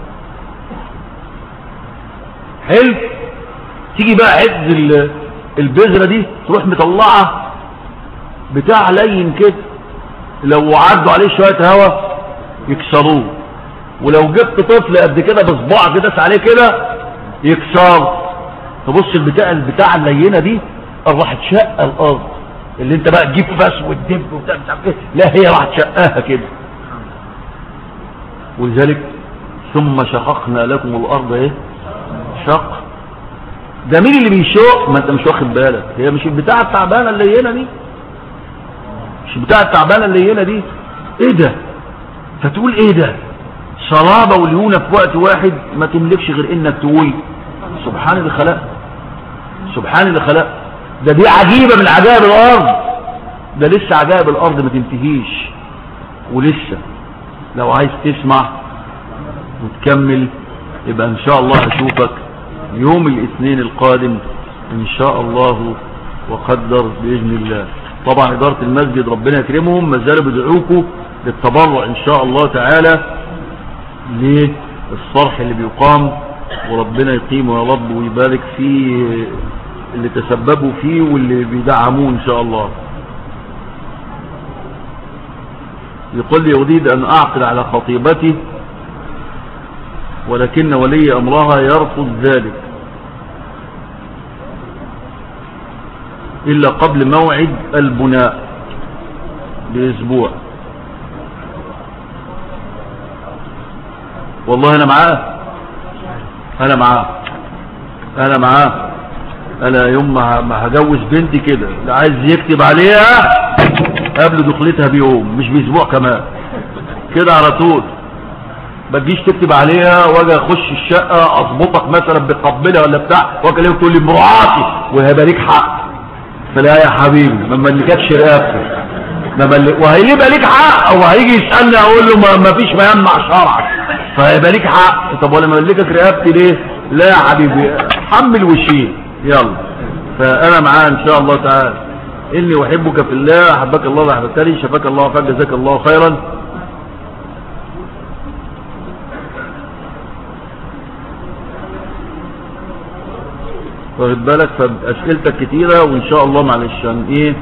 حلو، تيجي بقى عز البذرة دي تروح مطلعة بتاع لين كده، لو عدوا عليه شوية هوا يكسروه، ولو جبت طفل قد كده بصباع كده داس عليه كده يكسر. تبص البتاع البتاع اللينة دي راح تشق الارض، اللي انت بقى تجيب فاس وتدب وبتاع مش عارف ايه، لا هي راح تشقها كده. ولذلك ثم شققنا لكم الارض ايه؟ شق. ده مين اللي بيشق؟ ما انت مش واخد بالك، هي مش البتاع التعبانه اللينه دي، مش بتاع التعبانه اللينه دي. ايه ده؟ فتقول ايه ده؟ صلابه وليونه في وقت واحد، ما تملكش غير انك تقول سبحان اللي خلق، سبحان اللي خلق. ده دي عجيبه من عجائب الارض، ده لسه عجائب الارض ما تنتهيش، ولسه لو عايز تسمع وتكمل يبقى ان شاء الله اشوفك يوم الاثنين القادم ان شاء الله وقدر باذن الله. طبعا اداره المسجد ربنا يكرمهم ما زالوا بيدعوكم للتبرع ان شاء الله تعالى للصرح اللي بيقام، وربنا يقيمه يا رب ويبارك في اللي تسببوا فيه واللي بيدعموه ان شاء الله. يقول لي اريد ان اعقد على خطيبتي ولكن ولي امرها يرفض ذلك الا قبل موعد البناء باسبوع. والله انا معاه، انا معاه انا معاه انا يوم ما هجوز بنتي كده اللي عايز يكتب عليها قبل دخلتها بيوم مش باسبوع كمان كده على طول. ما تجيش تكتب عليها واجي اخش الشقه اضبطك مثلا بقبلها ولا بتاع واجي تقول لي مراتي وهيبقى ليك حق. فلا يا حبيبي ما ملكتش رقبتك، ما ملك وهيبقى ليك حق، او هيجي يسالني اقول له ما, ما فيش ما يمنع شرعك فهيبقى ليك حق. طب ولا ملكك رقبتي ليه؟ لا يا حبيبي حمل وشيل يلا. فانا معاه ان شاء الله تعالى. اني احبك في الله، احبك الله واحببتني، شفاك الله وفاك، جزاك الله خيرا. واخد بالك؟ فاسئلتك كتيره وان شاء الله معلش عشان ايه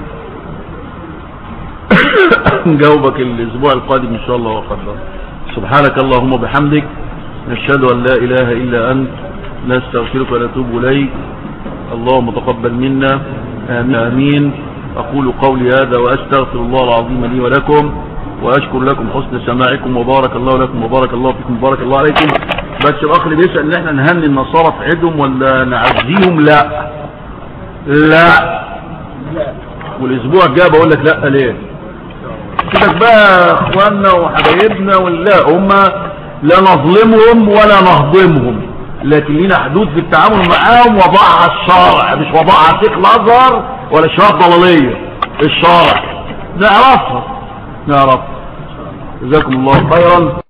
نجاوبك الاسبوع القادم ان شاء الله وقدر. سبحانك اللهم وبحمدك نشهد ان لا اله الا انت نستغفرك ونتوب اليك. اللهم تقبل منا امين امين. اقول قولي هذا واستغفر الله العظيم لي ولكم، واشكر لكم حسن سماعكم، وبارك الله لكم وبارك الله فيكم وبارك الله عليكم. بس الاخ اللي بيسال ان احنا نهني النصارى في عيدهم ولا نعزيهم، لا لا والاسبوع الجاي بقول لك لا. ليه كده بقى اخواننا وحبايبنا؟ ولا هم لا نظلمهم ولا نهضمهم، لكن لنا حدود في التعامل معاهم وضعها الشرع، مش وضعها شيخ الازهر ولا شباب ضلاليه. الشرع نعرفها نعرف. جزاكم الله خيرا.